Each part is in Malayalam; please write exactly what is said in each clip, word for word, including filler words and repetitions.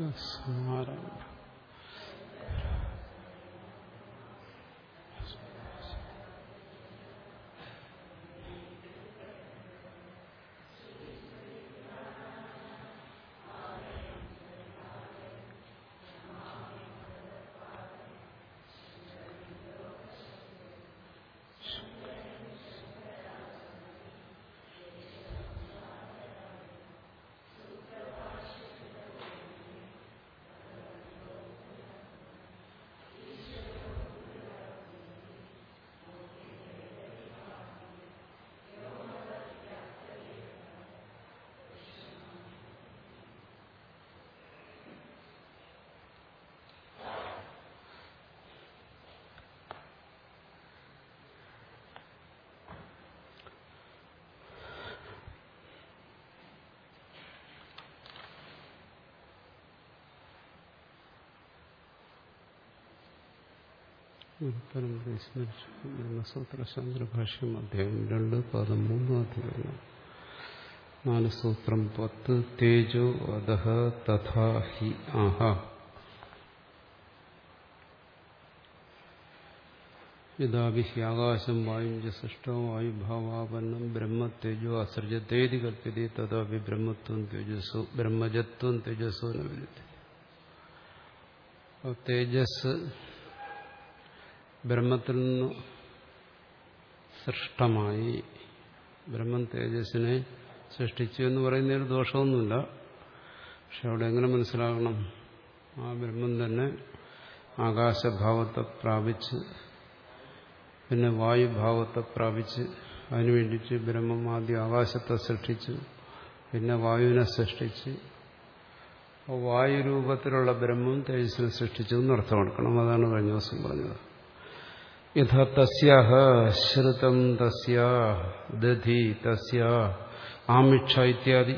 സമാരംഭ ബ്രഹ്മസൂത്ര ശാന്തഭാഷ്യം അധ്യായം രണ്ട് പാദം മൂന്ന് അധ്യായം നാല് സൂത്രം പത്ത് തേജോ അധഃ തഥാ ഹി ആഹ യഥാഭി ആകാശം വായും ച സൃഷ്ടോ വായുഭാവാപന്നം ബ്രഹ്മതേജോ അസൃജതേതി കൽപ്യതേ തഥാപി ബ്രഹ്മത്വം തേജസ്സോ ബ്രഹ്മജത്വം തേജസ്സോ ന വിരുദ്ധ. തേജസ് ബ്രഹ്മത്തിൽ നിന്ന് സൃഷ്ടമായി, ബ്രഹ്മം തേജസ്സിനെ സൃഷ്ടിച്ചു എന്ന് പറയുന്നതിൽ ദോഷമൊന്നുമില്ല. പക്ഷെ അവിടെ എങ്ങനെ മനസ്സിലാകണം? ആ ബ്രഹ്മം തന്നെ ആകാശഭാവത്തെ പ്രാപിച്ച് പിന്നെ വായുഭാവത്തെ പ്രാപിച്ച് അതിനു വേണ്ടിയിട്ട് ബ്രഹ്മം ആദ്യം ആകാശത്തെ സൃഷ്ടിച്ചു, പിന്നെ വായുവിനെ സൃഷ്ടിച്ച് വായുരൂപത്തിലുള്ള ബ്രഹ്മം തേജസ്സിനെ സൃഷ്ടിച്ചു എന്ന് അർത്ഥമെടുക്കണം. അതാണ് കഴിഞ്ഞ ദിവസം പറഞ്ഞത്. യഥാ തസ്യാഹ ശ്രുതം തസ്യാ ദധി തസ്യാ ആമിക്ഷ ഇത്യാദി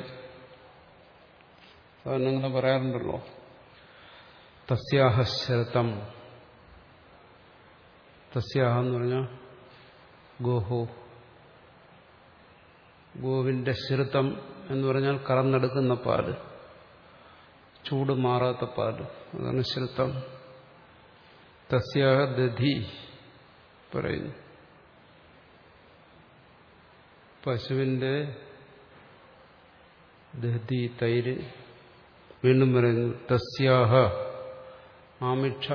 സാധാരണ പറയാറുണ്ടല്ലോ. തസ്യാഹ ശ്രുതം, തസ്യാഹ എന്ന് പറഞ്ഞാൽ ഗോഹോ, ഗോവിന്റെ ശ്രുതം എന്ന് പറഞ്ഞാൽ കറന്നെടുക്കുന്ന പാല്, ചൂട് മാറാത്ത പാല്, അതാണ് ശ്രുതം. തസ്യാഹ ദധി പറയുന്നു, പശുവിന്റെ ദധി തൈര്. വീണ്ടും പറയുന്നു തസ്യാഹ ആമിക്ഷ,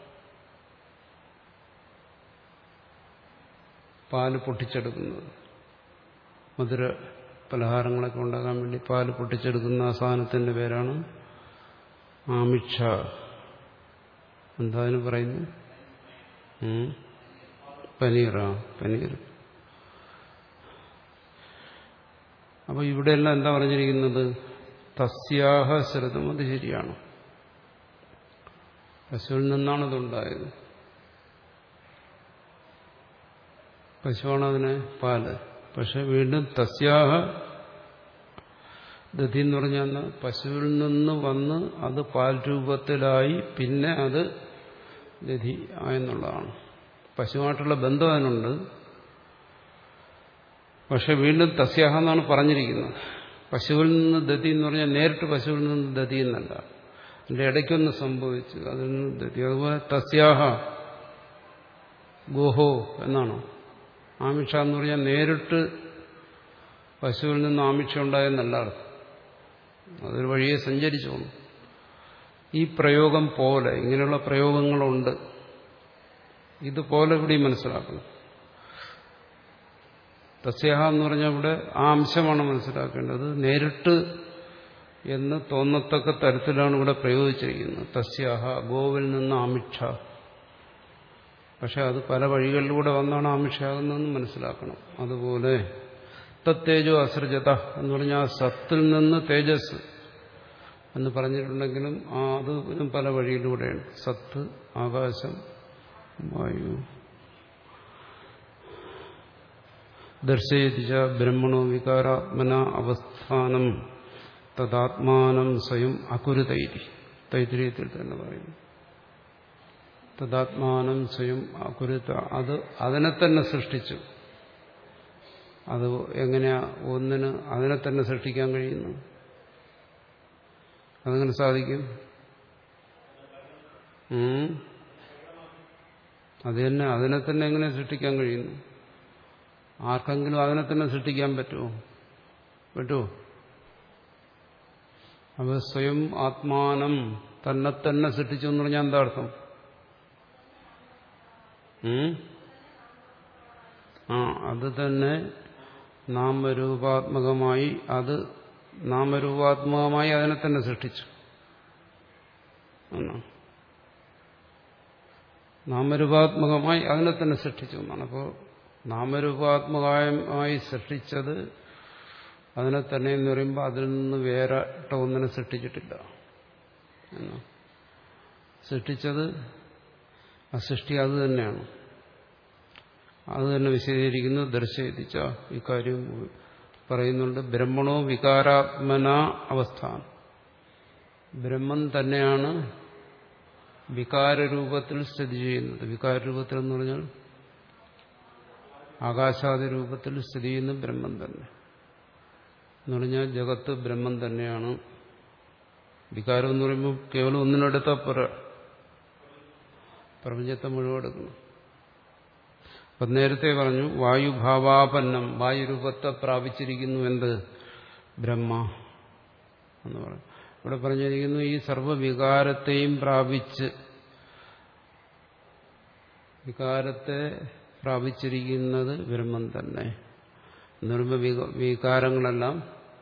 പാല് പൊട്ടിച്ചെടുക്കുന്നത്. മധുര പലഹാരങ്ങളൊക്കെ ഉണ്ടാകാൻ വേണ്ടി പാല് പൊട്ടിച്ചെടുക്കുന്ന ആ സാധനത്തിന്റെ പേരാണ് ആമിക്ഷ. എന്താ അതിന് പറയുന്നു? പനീറാ, പനീർ. അപ്പൊ ഇവിടെയെല്ലാം എന്താ പറഞ്ഞിരിക്കുന്നത്? തസ്യാഹ ശ്രുതം. അത് ശരിയാണ്, പശുവിൽ നിന്നാണ് ഇതുണ്ടായത്. പശുവാണ് അതിനെ പാല്. പക്ഷെ വീണ്ടും തസ്യാഹ ദധി എന്ന് പറഞ്ഞാൽ പശുവിൽ നിന്ന് വന്ന് അത് പാൽ രൂപത്തിലായി, പിന്നെ അത് ദധി ആയെന്നുള്ളതാണ്. പശുവായിട്ടുള്ള ബന്ധം അതിനുണ്ട്. പക്ഷെ വീണ്ടും തസ്യാഹ എന്നാണ് പറഞ്ഞിരിക്കുന്നത്. പശുവിൽ നിന്ന് ദധി എന്ന് പറഞ്ഞാൽ നേരിട്ട് പശുവിൽ നിന്ന് ദധി എന്നല്ല, അതിന്റെ ഇടയ്ക്കൊന്ന് സംഭവിച്ചു, അതിൽ നിന്ന് ദധി. അതുപോലെ തസ്യാഹ ഗോഹോ എന്നാണ്. ആമിക്ഷ എന്ന് പറഞ്ഞാൽ നേരിട്ട് പശുവിൽ നിന്ന് ആമിക്ഷ ഉണ്ടായെന്നല്ല അർത്ഥം, അതൊരു വഴിയെ സഞ്ചരിച്ചോളൂ. ഈ പ്രയോഗം പോലെ ഇങ്ങനെയുള്ള പ്രയോഗങ്ങളുണ്ട്. ഇതുപോലെ ഇവിടെ മനസ്സിലാക്കണം. തസ്യാഹ എന്ന് പറഞ്ഞാൽ ഇവിടെ ആ അംശമാണ് മനസ്സിലാക്കേണ്ടത്. നേരിട്ട് എന്ന് തോന്നത്തക്ക തരത്തിലാണ് ഇവിടെ പ്രയോഗിച്ചിരിക്കുന്നത്. തസ്യാഹ ഗോവിൽ നിന്ന് ആമിക്ഷ. പക്ഷെ അത് പല വഴികളിലൂടെ വന്നാണ് ആമിക്ഷയാകുന്നതെന്ന് മനസ്സിലാക്കണം. അതുപോലെ തത്തേജോ അസൃജത എന്ന് പറഞ്ഞാൽ സത്തിൽ നിന്ന് തേജസ് എന്ന് പറഞ്ഞിട്ടുണ്ടെങ്കിലും ആ അത് പല വഴിയിലൂടെയാണ്. സത്ത്, ആകാശം, വായു. ദർശയതിച്ച ബ്രഹ്മണോ വികാരാത്മന അവസ്ഥാനം തദാത്മാനം സ്വയം അകുരുതൈരി. തൈത്തിരീയത്തിൽ തന്നെ പറയുന്നു. തദാത്മാനം സ്വയം അകുരുത, അത് അതിനെ തന്നെ സൃഷ്ടിച്ചു. അത് എങ്ങനെയാ ഒന്നിന് അതിനെ തന്നെ സൃഷ്ടിക്കാൻ കഴിയുന്നു? അതെങ്ങനെ സാധിക്കും? അത് തന്നെ, അതിനെ തന്നെ എങ്ങനെ സൃഷ്ടിക്കാൻ കഴിയുന്നു? ആർക്കെങ്കിലും അതിനെ തന്നെ സൃഷ്ടിക്കാൻ പറ്റുമോ? പറ്റുമോ? അവ സ്വയം ആത്മാനം തന്നെ തന്നെ സൃഷ്ടിച്ചു എന്ന് പറഞ്ഞാൽ എന്താ അർത്ഥം? ആ അത് തന്നെ നാമരൂപാത്മകമായി അത് നാമരൂപാത്മകമായി അതിനെ തന്നെ സൃഷ്ടിച്ചു എന്നാണ്. നാമരൂപാത്മകമായി അതിനെ തന്നെ സൃഷ്ടിച്ചു എന്നാണ്. അപ്പോൾ നാമരൂപാത്മകമായി സൃഷ്ടിച്ചത് അതിനെ തന്നെ എന്ന് പറയുമ്പോൾ അതിൽ നിന്ന് വേറെ ഒന്നിനെ സൃഷ്ടിച്ചിട്ടില്ല എന്നാണ്. സൃഷ്ടിച്ചത് ആ സൃഷ്ടി അത് തന്നെയാണ്. അത് തന്നെ വിശദീകരിക്കുന്നു. ദർശയിച്ച ഇക്കാര്യം പറയുന്നുണ്ട്. ബ്രഹ്മണോ വികാരാത്മന അവസ്ഥാനം. ബ്രഹ്മം തന്നെയാണ് വികാരരൂപത്തിൽ സ്ഥിതി ചെയ്യുന്നത്. വികാരരൂപത്തിൽ എന്ന് പറഞ്ഞാൽ ആകാശാദി രൂപത്തിൽ സ്ഥിതി ചെയ്യുന്ന ബ്രഹ്മം തന്നെ എന്ന് പറഞ്ഞാൽ ജഗത്ത് ബ്രഹ്മം തന്നെയാണ്. വികാരം എന്ന് പറയുമ്പോൾ കേവലം ഒന്നിനെടുത്താൽ പോരാ, പ്രപഞ്ചത്തെ മുഴുവൻ എടുക്കണം. അപ്പം നേരത്തെ പറഞ്ഞു വായുഭാവാപന്നം, വായുരൂപത്തെ പ്രാപിച്ചിരിക്കുന്നു എന്ത്? ബ്രഹ്മ എന്ന് പറഞ്ഞു. ഇവിടെ പറഞ്ഞിരിക്കുന്നു ഈ സർവ്വവികാരത്തെയും പ്രാപിച്ച്, വികാരത്തെ പ്രാപിച്ചിരിക്കുന്നത് ബ്രഹ്മം തന്നെ എന്ന് പറയുമ്പോൾ വികാരങ്ങളെല്ലാം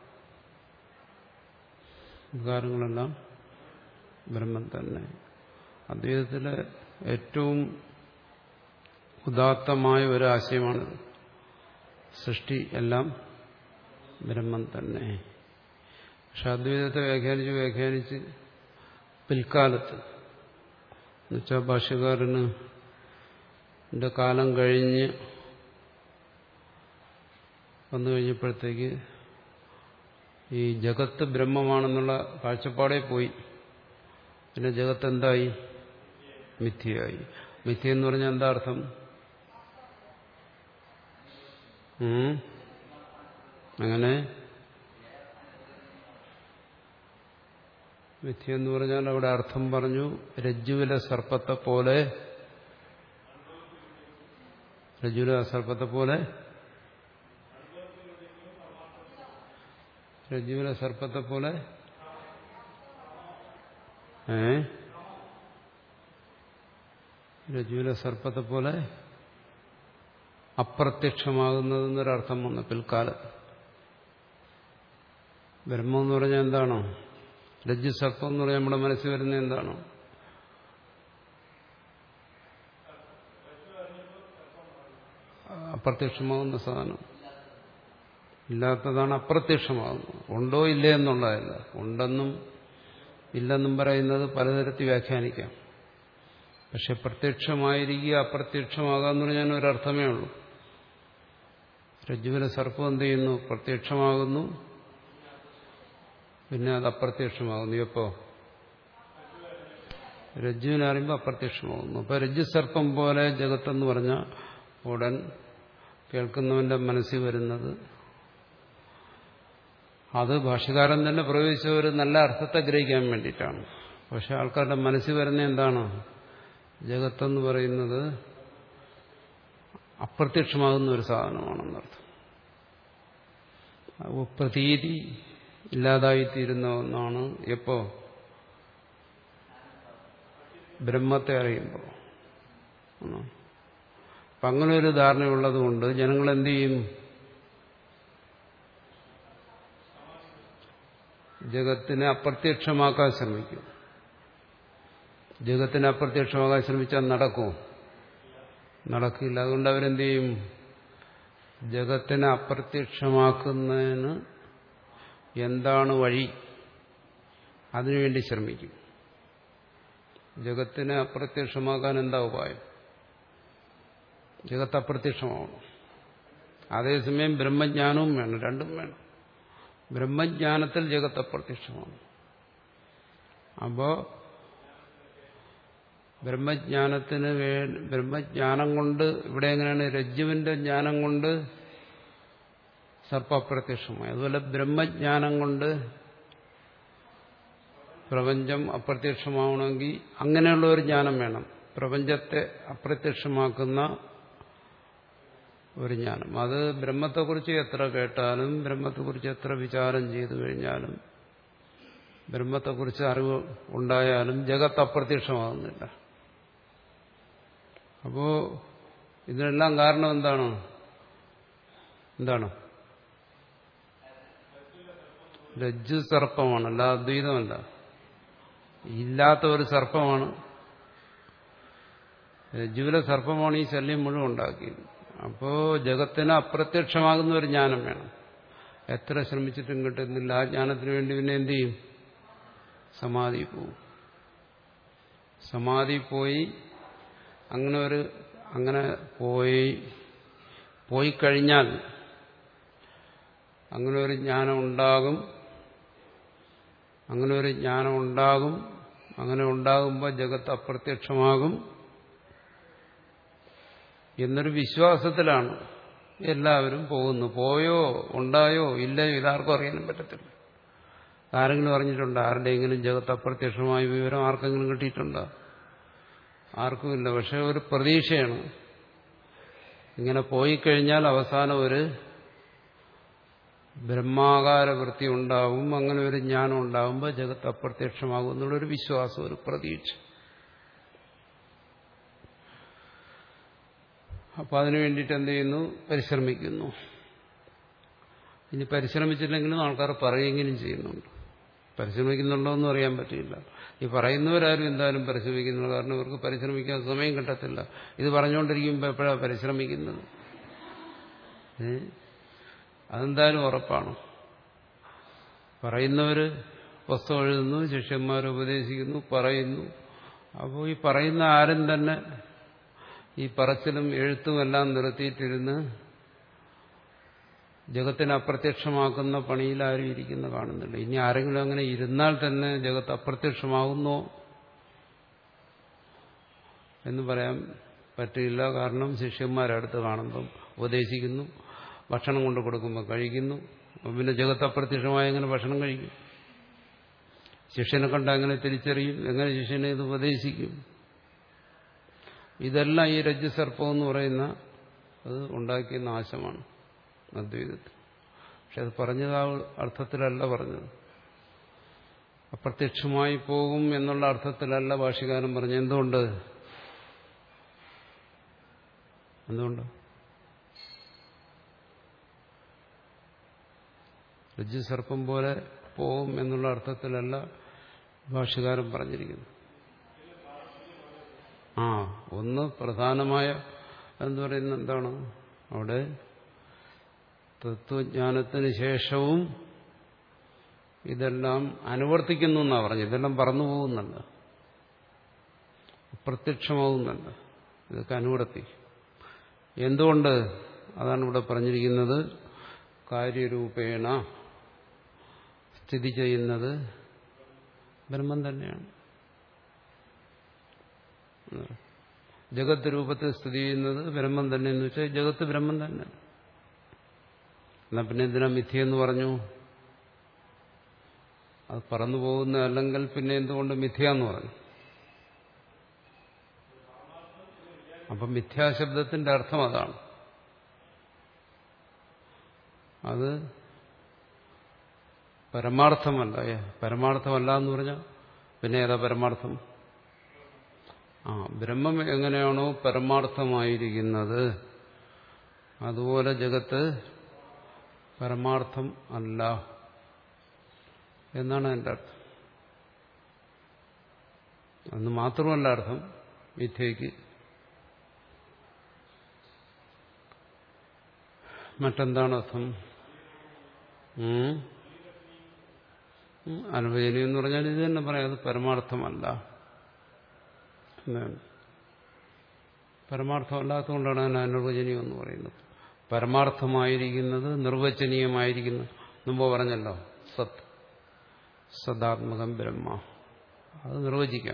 വികാരങ്ങളെല്ലാം ബ്രഹ്മം തന്നെ. അദ്വൈതത്തിലെ ഏറ്റവും ഉദാത്തമായ ഒരാശയമാണ് സൃഷ്ടി എല്ലാം ബ്രഹ്മം തന്നെ. പക്ഷെ അദ്വൈതത്തെ വ്യാഖ്യാനിച്ച് വ്യാഖ്യാനിച്ച് പിൽക്കാലത്ത് എന്നുവെച്ചാൽ ഭാഷ്യകാരന് കാലം കഴിഞ്ഞ് വന്നു കഴിഞ്ഞപ്പോഴത്തേക്ക് ഈ ജഗത്ത് ബ്രഹ്മമാണെന്നുള്ള കാഴ്ചപ്പാടേ പോയി. പിന്നെ ജഗത്ത് എന്തായി? മിഥ്യയായി. മിഥ്യ എന്ന് പറഞ്ഞാൽ എന്താ അർത്ഥം? അങ്ങനെ മിഥ്യ എന്ന് പറഞ്ഞാൽ അവിടെ അർത്ഥം പറഞ്ഞു, രജ്ജുവിലെ സർപ്പത്തെ പോലെ, രജ്ജുവിലെ സർപ്പത്തെ പോലെ രജ്ജുവിലെ സർപ്പത്തെ പോലെ ഏ രജ്ജുവിലെ സർപ്പത്തെ പോലെ അപ്രത്യക്ഷമാകുന്നതെന്നൊരർത്ഥം വന്നു പിൽക്കാലത്ത്. ബ്രഹ്മം എന്ന് പറഞ്ഞാൽ എന്താണോ? രജ്ജു സർപ്പം എന്ന് പറഞ്ഞാൽ നമ്മുടെ മനസ്സിൽ വരുന്നത് എന്താണോ? അപ്രത്യക്ഷമാകുന്ന സാധനം. ഇല്ലാത്തതാണ് അപ്രത്യക്ഷമാകുന്നത്. ഉണ്ടോ ഇല്ലേ എന്നുള്ളതല്ല. ഉണ്ടെന്നും ഇല്ലെന്നും പറയുന്നത് പലതരത്തിൽ വ്യാഖ്യാനിക്കാം. പക്ഷെ പ്രത്യക്ഷമായിരിക്കുക അപ്രത്യക്ഷമാകാന്ന് പറഞ്ഞാൽ ഒരർത്ഥമേ ഉള്ളൂ. രജ്ജുവിലെ സർപ്പം എന്ത് ചെയ്യുന്നു? പ്രത്യക്ഷമാകുന്നു, പിന്നെ അത് അപ്രത്യക്ഷമാകുന്നു. എപ്പോ? രജ്ജുവിനെ അറിയുമ്പോൾ അപ്രത്യക്ഷമാകുന്നു. അപ്പൊ രജ്ജു സർപ്പം പോലെ ജഗത്തെന്ന് പറഞ്ഞാൽ ഉടൻ കേൾക്കുന്നവന്റെ മനസ്സിൽ വരുന്നത് അത് ഭാഷ്യകാരൻ തന്നെ പ്രയോഗിച്ച ഒരു നല്ല അർത്ഥത്തെ ഗ്രഹിക്കാൻ വേണ്ടിയിട്ടാണ്. പക്ഷെ ആൾക്കാരുടെ മനസ്സിൽ വരുന്ന എന്താണ്? ജഗത്തെന്ന് പറയുന്നത് അപ്രത്യക്ഷമാകുന്ന ഒരു സാധനമാണെന്നർത്ഥം. പ്രതീതി ഇല്ലാതായിത്തീരുന്ന ഒന്നാണ്. എപ്പോ? ബ്രഹ്മത്തെ അറിയുമ്പോൾ. അപ്പം അങ്ങനെ ഒരു ധാരണയുള്ളത് കൊണ്ട് ജനങ്ങൾ എന്ത് ചെയ്യും? ജഗത്തിനെ അപ്രത്യക്ഷമാക്കാൻ ശ്രമിക്കും. ജഗത്തിനെ അപ്രത്യക്ഷമാക്കാൻ ശ്രമിച്ചാൽ നടക്കുമോ? നടക്കില്ല. അതുകൊണ്ട് അവരെന്ത് ചെയ്യും? ജഗത്തിനെ അപ്രത്യക്ഷമാക്കുന്നതിന് എന്താണ് വഴി, അതിനുവേണ്ടി ശ്രമിക്കും. ജഗത്തിനെ അപ്രത്യക്ഷമാക്കാൻ എന്താ ഉപായം? ജഗത്ത് അപ്രത്യക്ഷമാവണം. അതേസമയം ബ്രഹ്മജ്ഞാനവും വേണം, രണ്ടും വേണം. ബ്രഹ്മജ്ഞാനത്തിൽ ജഗത്ത് അപ്രത്യക്ഷമാണ്. അപ്പോ ബ്രഹ്മജ്ഞാനത്തിന് വേ ബ്രഹ്മജ്ഞാനം കൊണ്ട് ഇവിടെ എങ്ങനെയാണ്? രജ്ജുവിന്റെ ജ്ഞാനം കൊണ്ട് സർപ്പ അപ്രത്യക്ഷമായി. അതുപോലെ ബ്രഹ്മജ്ഞാനം കൊണ്ട് പ്രപഞ്ചം അപ്രത്യക്ഷമാവണമെങ്കിൽ അങ്ങനെയുള്ള ഒരു ജ്ഞാനം വേണം. പ്രപഞ്ചത്തെ അപ്രത്യക്ഷമാക്കുന്ന ഒരു ജ്ഞാനം. അത് ബ്രഹ്മത്തെക്കുറിച്ച് എത്ര കേട്ടാലും ബ്രഹ്മത്തെക്കുറിച്ച് എത്ര വിചാരം ചെയ്തു കഴിഞ്ഞാലും ബ്രഹ്മത്തെക്കുറിച്ച് അറിവ് ഉണ്ടായാലും ജഗത്ത് അപ്രത്യക്ഷമാകുന്നില്ല. അപ്പോ ഇതിനെല്ലാം കാരണം എന്താണ്? എന്താണ്? രജ്ജു സർപ്പമാണ്, അല്ല അദ്വൈതമല്ല. ഇല്ലാത്ത ഒരു സർപ്പമാണ്. രജ്ജുവിലെ സർപ്പമാണ് ഈ ശല്യം മുഴുവൻ ഉണ്ടാക്കിയത്. അപ്പോ ജഗത്തിന് അപ്രത്യക്ഷമാകുന്ന ഒരു ജ്ഞാനം വേണം. എത്ര ശ്രമിച്ചിട്ടും കിട്ടുന്നില്ല. ആ ജ്ഞാനത്തിന് വേണ്ടി പിന്നെ എന്ത് ചെയ്യും? സമാധി പോവും. സമാധി പോയി അങ്ങനെ ഒരു അങ്ങനെ പോയി പോയി കഴിഞ്ഞാൽ അങ്ങനെ ഒരു ജ്ഞാനം ഉണ്ടാകും. അങ്ങനെ ഒരു ജ്ഞാനം ഉണ്ടാകും. അങ്ങനെ ഉണ്ടാകുമ്പോൾ ജഗത്ത് അപ്രത്യക്ഷമാകും എന്നൊരു വിശ്വാസത്തിലാണ് എല്ലാവരും പോകുന്നു. പോയോ ഉണ്ടായോ ഇല്ലയോ ഇതാർക്കും അറിയാനും പറ്റത്തില്ല. ആരെങ്കിലും അറിഞ്ഞിട്ടുണ്ടോ? ആരുടെയെങ്കിലും ജഗത്ത് അപ്രത്യക്ഷമായ വിവരം ആർക്കെങ്കിലും കിട്ടിയിട്ടുണ്ടോ? ആർക്കുമില്ല. പക്ഷെ ഒരു പ്രതീക്ഷയാണ്. ഇങ്ങനെ പോയിക്കഴിഞ്ഞാൽ അവസാനം ഒരു ബ്രഹ്മാകാര വൃത്തി ഉണ്ടാവും. അങ്ങനെ ഒരു ജ്ഞാനം ഉണ്ടാകുമ്പോൾ ജഗത്ത് അപ്രത്യക്ഷമാകും എന്നുള്ളൊരു വിശ്വാസം, ഒരു പ്രതീക്ഷ. അപ്പൊ അതിനു വേണ്ടിയിട്ട് എന്ത് ചെയ്യുന്നു? പരിശ്രമിക്കുന്നു. ഇനി പരിശ്രമിച്ചില്ലെങ്കിലും ആൾക്കാർ പറയുകയെങ്കിലും ചെയ്യുന്നുണ്ട്. പരിശ്രമിക്കുന്നുണ്ടോ എന്നും അറിയാൻ പറ്റില്ല. ഈ പറയുന്നവരാരും എന്തായാലും പരിശ്രമിക്കുന്നില്ല. കാരണം ഇവർക്ക് പരിശ്രമിക്കാൻ സമയം കിട്ടത്തില്ല. ഇത് പറഞ്ഞുകൊണ്ടിരിക്കുമ്പോൾ എപ്പോഴാണ് പരിശ്രമിക്കുന്നത്? അതെന്തായാലും ഉറപ്പാണ്. പറയുന്നവര് പുസ്തകം എഴുതുന്നു, ശിഷ്യന്മാരെ ഉപദേശിക്കുന്നു, പറയുന്നു. അപ്പോൾ ഈ പറയുന്ന ആരും തന്നെ ഈ പറച്ചിലും എഴുത്തും എല്ലാം നിർത്തിയിട്ടിരുന്ന് ജഗത്തിനെ അപ്രത്യക്ഷമാക്കുന്ന പണിയിൽ ആരും ഇരിക്കുന്ന കാണുന്നില്ല. ഇനി ആരെങ്കിലും അങ്ങനെ ഇരുന്നാൽ തന്നെ ജഗത്ത് അപ്രത്യക്ഷമാകുന്നോ എന്ന് പറയാൻ പറ്റില്ല. കാരണം ശിഷ്യന്മാരടുത്ത് കാണുമ്പം ഉപദേശിക്കുന്നു, ഭക്ഷണം കൊണ്ട് കൊടുക്കുമ്പോൾ കഴിക്കുന്നു. പിന്നെ ജഗത്ത് അപ്രത്യക്ഷമായി എങ്ങനെ ഭക്ഷണം കഴിക്കും? ശിഷ്യനെ കണ്ട എങ്ങനെ തിരിച്ചറിയും? എങ്ങനെ ശിഷ്യനെ ഇത് ഉപദേശിക്കും? ഇതെല്ലാം ഈ രജ്ജുസർപ്പം എന്ന് പറയുന്ന അത് ഉണ്ടാക്കിയ നാശമാണ് അദ്വൈതത്തിൽ. പക്ഷെ അത് പറഞ്ഞത് ആ അർത്ഥത്തിലല്ല പറഞ്ഞത്. അപ്രത്യക്ഷമായി പോകും എന്നുള്ള അർത്ഥത്തിലല്ല ഭാഷ്യകാരൻ പറഞ്ഞത്. എന്തുകൊണ്ട്? എന്തുകൊണ്ട്? രജ്ജുസർപ്പം പോലെ പോകും എന്നുള്ള അർത്ഥത്തിലല്ല ഭാഷ്യകാരൻ പറഞ്ഞിരിക്കുന്നു. ആ ഒന്ന് പ്രധാനമായ എന്ന് പറയുന്നത് എന്താണ്? അവിടെ തത്വജ്ഞാനത്തിന് ശേഷവും ഇതെല്ലാം അനുവർത്തിക്കുന്നു എന്നാണ് പറഞ്ഞത്. ഇതെല്ലാം പറന്നു പോകുന്നല്ല, അപ്രത്യക്ഷമാവുന്നല്ല, ഇതൊക്കെ അനുവർത്തി. എന്തുകൊണ്ട്? അതാണ് ഇവിടെ പറഞ്ഞിരിക്കുന്നത്. കാര്യരൂപേണ സ്ഥിതി ചെയ്യുന്നത് ബ്രഹ്മം തന്നെയാണ്. ജഗത്ത് രൂപത്തിൽ സ്ഥിതി ചെയ്യുന്നത് ബ്രഹ്മം തന്നെ എന്ന് വെച്ചാൽ ജഗത്ത് ബ്രഹ്മം തന്നെ. എന്നാ പിന്നെ എന്തിനാ മിഥ്യയെന്ന് പറഞ്ഞു? അത് പറന്നു പോകുന്ന അല്ലെങ്കിൽ പിന്നെ എന്തുകൊണ്ട് മിഥ്യാന്ന് പറഞ്ഞു? അപ്പം മിഥ്യാശബ്ദത്തിന്റെ അർത്ഥം അതാണ്. അത് പരമാർത്ഥമല്ല. പരമാർത്ഥമല്ല എന്ന് പറഞ്ഞാൽ പിന്നെ ഏതാ പരമാർത്ഥം? ആ ബ്രഹ്മം എങ്ങനെയാണോ പരമാർത്ഥമായിരിക്കുന്നത് അതുപോലെ ജഗത്ത് പരമാർത്ഥം അല്ല എന്നാണ് എൻ്റെ അർത്ഥം. അന്ന് മാത്രമല്ല അർത്ഥം മിഥ്യയ്ക്ക്. മറ്റെന്താണ് അർത്ഥം? അനുവചനീയം എന്ന് പറഞ്ഞാൽ ഇത് തന്നെ പറയാം, അത് പരമാർത്ഥമല്ല എന്നാണ്. പരമാർത്ഥമല്ലാത്തതുകൊണ്ടാണ് അതിന് അനുവചനീയം എന്ന് പറയുന്നത്. പരമാർത്ഥമായിരിക്കുന്നത് നിർവചനീയമായിരിക്കുന്നു. മുമ്പ് പറഞ്ഞല്ലോ, സത് സദാത്മകം ബ്രഹ്മ, അത് നിർവചിക്കാം.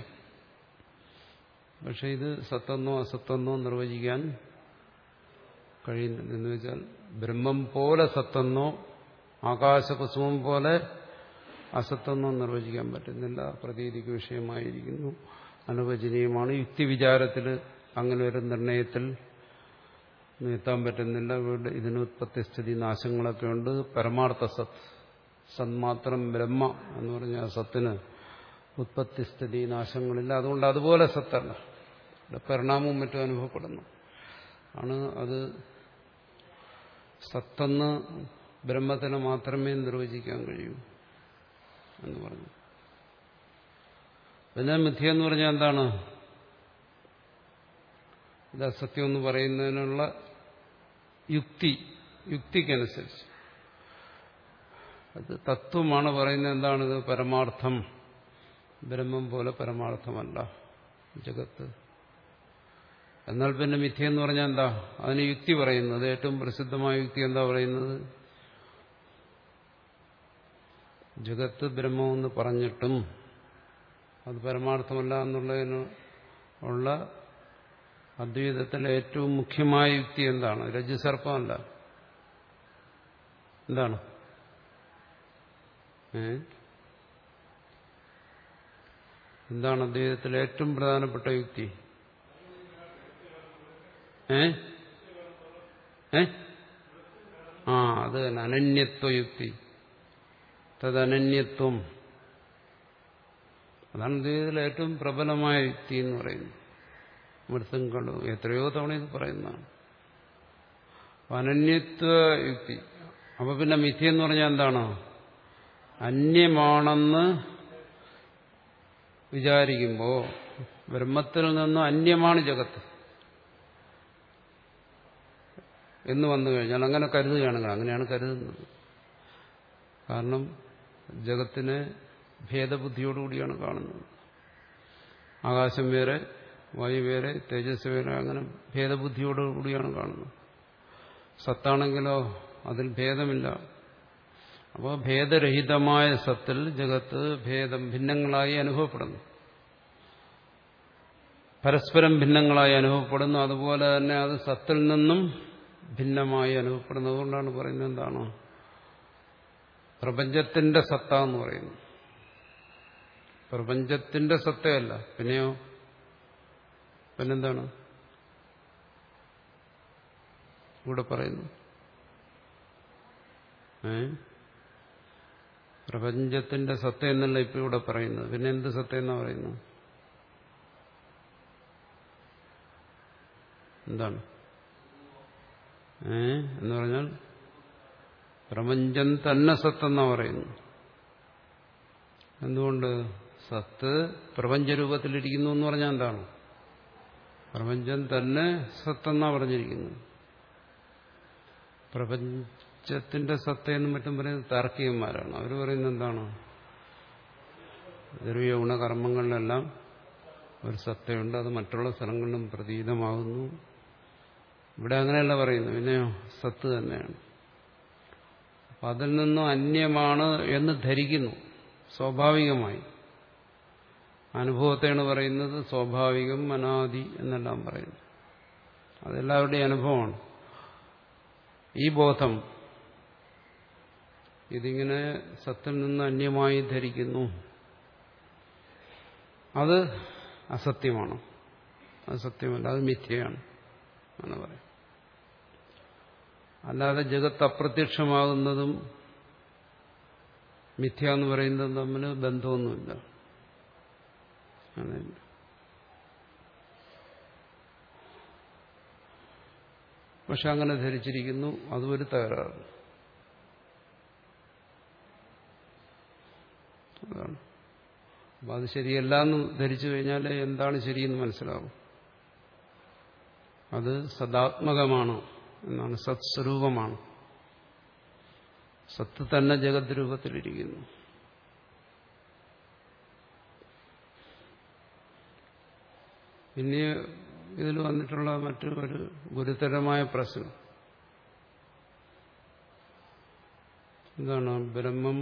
പക്ഷെ ഇത് സത്തെന്നോ അസത്തെന്നോ നിർവചിക്കാൻ കഴിയുന്നില്ല. എന്ന് വെച്ചാൽ ബ്രഹ്മം പോലെ സത്തെന്നോ ആകാശകുസുമം പോലെ അസത്തൊന്നും നിർവചിക്കാൻ പറ്റുന്നില്ല. പ്രതീതിക്ക് വിഷയമായിരിക്കുന്നു, അനുവചനീയമാണ്. യുക്തിവിചാരത്തിൽ അങ്ങനെ ഒരു നിർണയത്തിൽ എത്താൻ പറ്റുന്നില്ല. ഇവിടെ ഇതിന് ഉത്പത്തി സ്ഥിതി നാശങ്ങളൊക്കെ ഉണ്ട്. പരമാർത്ഥ സത്ത്, സന്മാത്രം ബ്രഹ്മ എന്ന് പറഞ്ഞ സത്തിന് ഉത്പത്തി സ്ഥിതി നാശങ്ങളില്ല. അതുകൊണ്ട് അതുപോലെ സത്തല്ല, ഇവിടെ പരിണാമവും മറ്റും അനുഭവപ്പെടുന്നു. ആണ് അത് സത്തെന്ന് ബ്രഹ്മത്തിന് മാത്രമേ നിർവചിക്കാൻ കഴിയൂ എന്ന് പറഞ്ഞു. പിന്നെ മിഥ്യ എന്ന് പറഞ്ഞാൽ എന്താണ്? ഇത് അസത്യം എന്ന് പറയുന്നതിനുള്ള യുക്തി, യുക്തിക്കനുസരിച്ച് അത് തത്വമാണ് പറയുന്നത്. എന്താണിത്? പരമാർത്ഥം ബ്രഹ്മം പോലെ പരമാർത്ഥമല്ല ജഗത്ത്. എന്നാൽ പിന്നെ മിഥ്യ എന്ന് പറഞ്ഞാൽ എന്താ? അതിന് യുക്തി പറയുന്നത്, ഏറ്റവും പ്രസിദ്ധമായ യുക്തി എന്താ പറയുന്നത്? ജഗത്ത് ബ്രഹ്മമെന്ന് പറഞ്ഞിട്ടും അത് പരമാർത്ഥമല്ല എന്നുള്ളതിന് ഉള്ള അദ്വൈതത്തിലെ ഏറ്റവും മുഖ്യമായ യുക്തി എന്താണ്? രജ്ജുസർപ്പമല്ല. എന്താണ്? ഏ എന്താണ് അദ്വൈതത്തിലെ ഏറ്റവും പ്രധാനപ്പെട്ട യുക്തി? ഏ ഏ ആ അത് തന്നെ, അനന്യത്വ യുക്തി. തദനന്യത്വം, അതാണ് അദ്വൈതത്തിലെ ഏറ്റവും പ്രബലമായ യുക്തി എന്ന് പറയുന്നത്. മൃത്തുക്കളോ എത്രയോ തവണ ഇത് പറയുന്നതാണ്. അനന്യത്വ യുക്തി. അപ്പൊ പിന്നെ മിഥ്യ എന്ന് പറഞ്ഞാൽ എന്താണ്? അന്യമാണെന്ന് വിചാരിക്കുമ്പോ ബ്രഹ്മത്തിൽ നിന്നും അന്യമാണ് ജഗത്ത് എന്ന് വന്നു കഴിഞ്ഞാൽ അങ്ങനെ കരുതുകയാണെങ്കിൽ, അങ്ങനെയാണ് കരുതുന്നത്. കാരണം ജഗത്തിനെ ഭേദബുദ്ധിയോടുകൂടിയാണ് കാണുന്നത്. ആകാശം വേറെ, വായു വേറെ, തേജസ് വേറെ, അങ്ങനെ ഭേദബുദ്ധിയോടുകൂടിയാണ് കാണുന്നത്. സത്താണെങ്കിലോ അതിൽ ഭേദമില്ല. അപ്പോൾ ഭേദരഹിതമായ സത്തിൽ ജഗത്ത് ഭേദം ഭിന്നങ്ങളായി അനുഭവപ്പെടുന്നു, പരസ്പരം ഭിന്നങ്ങളായി അനുഭവപ്പെടുന്നു. അതുപോലെ തന്നെ അത് സത്തിൽ നിന്നും ഭിന്നമായി അനുഭവപ്പെടുന്നത്. അതുകൊണ്ടാണ് പറയുന്നത് എന്താണ്? പ്രപഞ്ചത്തിന്റെ സത്ത എന്ന് പറയുന്നു. പ്രപഞ്ചത്തിന്റെ സത്തയല്ല, പിന്നെയോ പിന്നെന്താണ് ഇവിടെ പറയുന്നു? ഏ പ്രപഞ്ചത്തിന്റെ സത്ത എന്നല്ല ഇപ്പൊ ഇവിടെ പറയുന്നത്. പിന്നെ എന്ത് സത്ത എന്നാ പറയുന്നത്? എന്താണ്? ഏ എന്ന് പറഞ്ഞാൽ പ്രപഞ്ചം തന്നെ സത്തെന്നാ പറയുന്നു. എന്തുകൊണ്ട്? സത്ത് പ്രപഞ്ചരൂപത്തിലിരിക്കുന്നു എന്ന് പറഞ്ഞാൽ എന്താണ്? പ്രപഞ്ചം തന്നെ സത്തെന്നാ പറഞ്ഞിരിക്കുന്നു. പ്രപഞ്ചത്തിന്റെ സത്തയെന്നും മറ്റും പറയുന്നത് താർക്കികന്മാരാണ്. അവർ പറയുന്നത് എന്താണ്? ദ്രവ്യ ഗുണകർമ്മങ്ങളിലെല്ലാം ഒരു സത്തയുണ്ട്, അത് മറ്റുള്ള സ്ഥലങ്ങളിലും പ്രതീതമാകുന്നു. ഇവിടെ അങ്ങനെയല്ല പറയുന്നു. പിന്നെയോ സത്ത് തന്നെയാണ്. അപ്പം അതിൽ നിന്നും അന്യമാണ് എന്ന് ധരിക്കുന്നു സ്വാഭാവികമായി. അനുഭവത്തെയാണ് പറയുന്നത് സ്വാഭാവികം, അനാദി എന്നെല്ലാം പറയുന്നു. അതെല്ലാവരുടെയും അനുഭവമാണ്. ഈ ബോധം ഇതിങ്ങനെ സത്തിൽ നിന്ന് അന്യമായി ധരിക്കുന്നു, അത് അസത്യമാണ്. അത് സത്യമല്ല, അത് മിഥ്യയാണ് എന്ന് പറയും. അല്ലാതെ ജഗത്ത് അപ്രത്യക്ഷമാകുന്നതും മിഥ്യ എന്ന് പറയുന്നതും തമ്മിൽ ബന്ധമൊന്നുമില്ല. പക്ഷെ അങ്ങനെ ധരിച്ചിരിക്കുന്നു, അതും ഒരു തകരാറ്. അതാണ്. അപ്പം അത് ശരിയല്ല എന്ന് ധരിച്ചു കഴിഞ്ഞാൽ എന്താണ് ശരിയെന്ന് മനസ്സിലാവും. അത് സദാത്മകമാണ് എന്നാണ്, സത് സ്വരൂപമാണ്. സത്ത് തന്നെ ജഗത് രൂപത്തിലിരിക്കുന്നു. പിന്നെ ഇതിൽ വന്നിട്ടുള്ള മറ്റൊരു ഗുരുതരമായ പ്രശ്നം എന്താണ്? ബ്രഹ്മം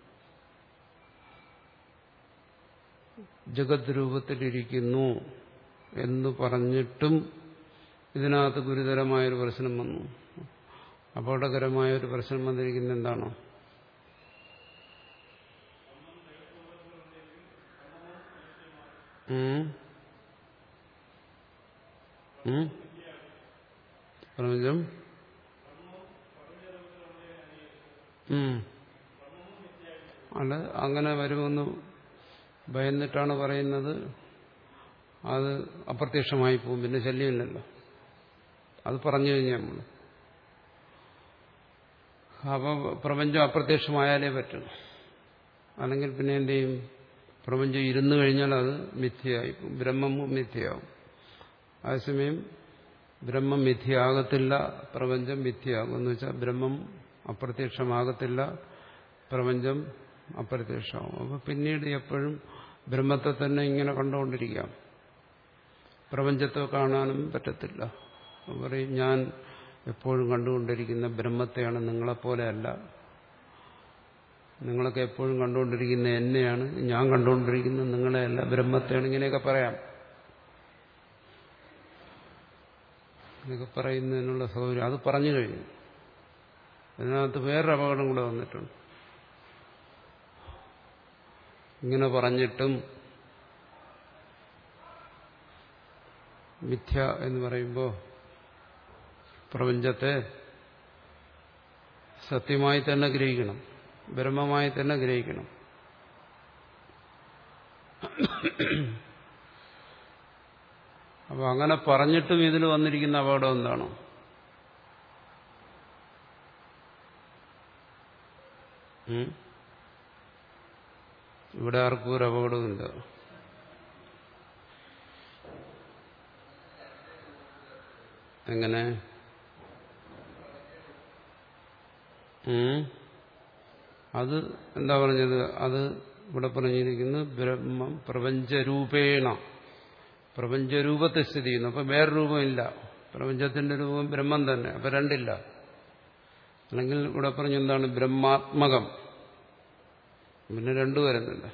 ജഗത് രൂപത്തിലിരിക്കുന്നു എന്ന് പറഞ്ഞിട്ടും ഇതിനകത്ത് ഗുരുതരമായൊരു പ്രശ്നം വന്നു. അപകടകരമായ ഒരു പ്രശ്നം വന്നിരിക്കുന്നത് എന്താണോ? പ്രപഞ്ചം അല്ല, അങ്ങനെ വരുമെന്ന് ഭയന്നിട്ടാണ് പറയുന്നത്. അത് അപ്രത്യക്ഷമായി പോകും, പിന്നെ ശല്യമില്ലല്ലോ. അത് പറഞ്ഞു കഴിഞ്ഞാൽ നമ്മൾ അപ്പോൾ പ്രപഞ്ചം അപ്രത്യക്ഷമായാലേ പറ്റും. അല്ലെങ്കിൽ പിന്നെ എന്ത് ചെയ്യും? പ്രപഞ്ചം ഇരുന്നു കഴിഞ്ഞാൽ അത് മിഥ്യയായി പോകും, ബ്രഹ്മം മിഥ്യയാവും. അതേസമയം ബ്രഹ്മം മിഥ്യയാകത്തില്ല, പ്രപഞ്ചം മിഥ്യയാകും. എന്ന് വെച്ചാൽ ബ്രഹ്മം അപ്രത്യക്ഷമാകത്തില്ല, പ്രപഞ്ചം അപ്രത്യക്ഷമാകും. അപ്പോൾ പിന്നീട് എപ്പോഴും ബ്രഹ്മത്തെ തന്നെ ഇങ്ങനെ കണ്ടുകൊണ്ടിരിക്കാം, പ്രപഞ്ചത്തെ കാണാനും പറ്റത്തില്ല. പറയും, ഞാൻ എപ്പോഴും കണ്ടുകൊണ്ടിരിക്കുന്ന ബ്രഹ്മത്തെയാണ്, നിങ്ങളെപ്പോലെയല്ല. നിങ്ങളൊക്കെ എപ്പോഴും കണ്ടുകൊണ്ടിരിക്കുന്ന എന്നെയാണ്, ഞാൻ കണ്ടുകൊണ്ടിരിക്കുന്ന നിങ്ങളെയല്ല, ബ്രഹ്മത്തെയാണ്. ഇങ്ങനെയൊക്കെ പറയാം. ഇതൊക്കെ പറയുന്നതിനുള്ള സൗകര്യം അത് പറഞ്ഞു കഴിഞ്ഞു. അതിനകത്ത് വേറൊരു അപകടം കൂടെ വന്നിട്ടുണ്ട്. ഇങ്ങനെ പറഞ്ഞിട്ടും മിഥ്യ എന്ന് പറയുമ്പോൾ പ്രപഞ്ചത്തെ സത്യമായി തന്നെ ഗ്രഹിക്കണം, ബ്രഹ്മമായി തന്നെ ഗ്രഹിക്കണം. അപ്പോൾ അങ്ങനെ പറഞ്ഞിട്ടും ഇതിൽ വന്നിരിക്കുന്ന അപകടം എന്താണ്? ഇവിടെ ആർക്കും ഒരു അപകടമില്ല. എങ്ങനെ? അത് എന്താ പറഞ്ഞത്? അത് ഇവിടെ പറഞ്ഞിരിക്കുന്നു ബ്രഹ്മം പ്രപഞ്ചരൂപേണ, പ്രപഞ്ചരൂപത്തെ സ്ഥിതി ചെയ്യുന്നു. അപ്പം വേറെ രൂപമില്ല, പ്രപഞ്ചത്തിന്റെ രൂപം ബ്രഹ്മം തന്നെ. അപ്പം രണ്ടില്ല. അല്ലെങ്കിൽ ഇവിടെ പറഞ്ഞ എന്താണ്? ബ്രഹ്മാത്മകം. പിന്നെ രണ്ടു വരുന്നില്ല.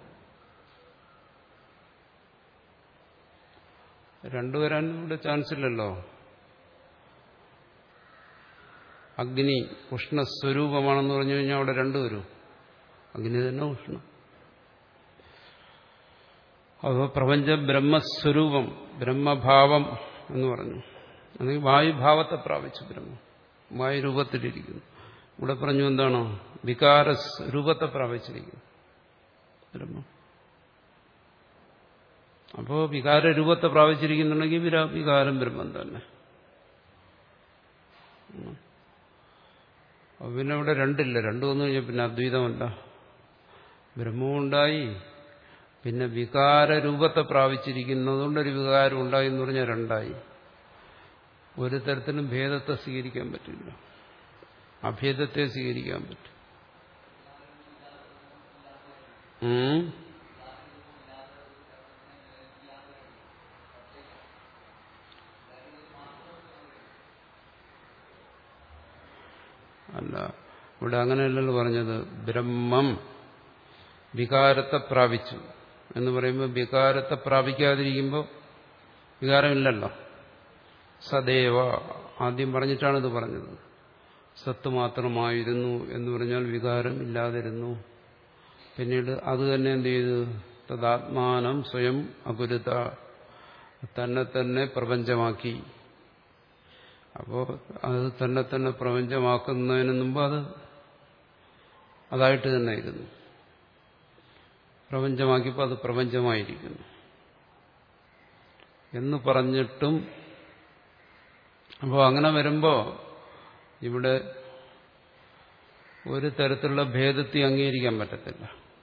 രണ്ടു വരാൻ ഇവിടെ ചാൻസ് ഇല്ലല്ലോ. അഗ്നി ഉഷ്ണസ്വരൂപമാണെന്ന് പറഞ്ഞു കഴിഞ്ഞാൽ അവിടെ രണ്ടു വരും. അഗ്നി തന്നെ ഉഷ്ണം. അപ്പോൾ പ്രപഞ്ച ബ്രഹ്മസ്വരൂപം, ബ്രഹ്മഭാവം എന്ന് പറഞ്ഞു. അല്ലെങ്കിൽ വായുഭാവത്തെ പ്രാപിച്ചു ബ്രഹ്മം, വായുരൂപത്തിലിരിക്കുന്നു. ഇവിടെ പറഞ്ഞു എന്താണോ? വികാര രൂപത്തെ പ്രാപിച്ചിരിക്കുന്നു ബ്രഹ്മം. അപ്പോൾ വികാര രൂപത്തെ പ്രാപിച്ചിരിക്കുന്നുണ്ടെങ്കിൽ വികാരം ബ്രഹ്മം തന്നെ. അപ്പോൾ പിന്നെ ഇവിടെ രണ്ടില്ല. രണ്ടു വന്നു കഴിഞ്ഞാൽ പിന്നെ അദ്വൈതമല്ല, ബ്രഹ്മവും ഉണ്ടായി, പിന്നെ വികാര രൂപത്തെ പ്രാപിച്ചിരിക്കുന്നതുകൊണ്ടൊരു വികാരം ഉണ്ടായി എന്ന് പറഞ്ഞാൽ രണ്ടായി. ഒരു തരത്തിലും ഭേദത്തെ സ്വീകരിക്കാൻ പറ്റില്ല, അഭേദത്തെ സ്വീകരിക്കാൻ പറ്റും. അല്ല, ഇവിടെ അങ്ങനെയല്ലല്ലോ പറഞ്ഞത്. ബ്രഹ്മം വികാരത്തെ പ്രാപിച്ചു എന്ന് പറയുമ്പോൾ വികാരത്തെ പ്രാപിക്കാതിരിക്കുമ്പോൾ വികാരമില്ലല്ലോ. സദേവ ആദ്യം പറഞ്ഞിട്ടാണ് ഇത് പറഞ്ഞത്. സത്ത് മാത്രമായിരുന്നു എന്ന് പറഞ്ഞാൽ വികാരം ഇല്ലാതിരുന്നു. പിന്നീട് അത് തന്നെ എന്ത് ചെയ്തു? തദാത്മാനം സ്വയം അകുരുത, തന്നെ തന്നെ പ്രപഞ്ചമാക്കി. അപ്പോൾ അത് തന്നെ തന്നെ പ്രപഞ്ചമാക്കുന്നതിന് മുമ്പ് അത് അതായിട്ട് തന്നെ ഇരുന്നു. പ്രപഞ്ചമാക്കിയപ്പോൾ അത് പ്രപഞ്ചമായിരിക്കുന്നു എന്ന് പറഞ്ഞിട്ടും, അപ്പോൾ അങ്ങനെ വരുമ്പോൾ ഇവിടെ ഒരു തരത്തിലുള്ള ഭേദത്തെ അംഗീകരിക്കാൻ പറ്റത്തില്ല.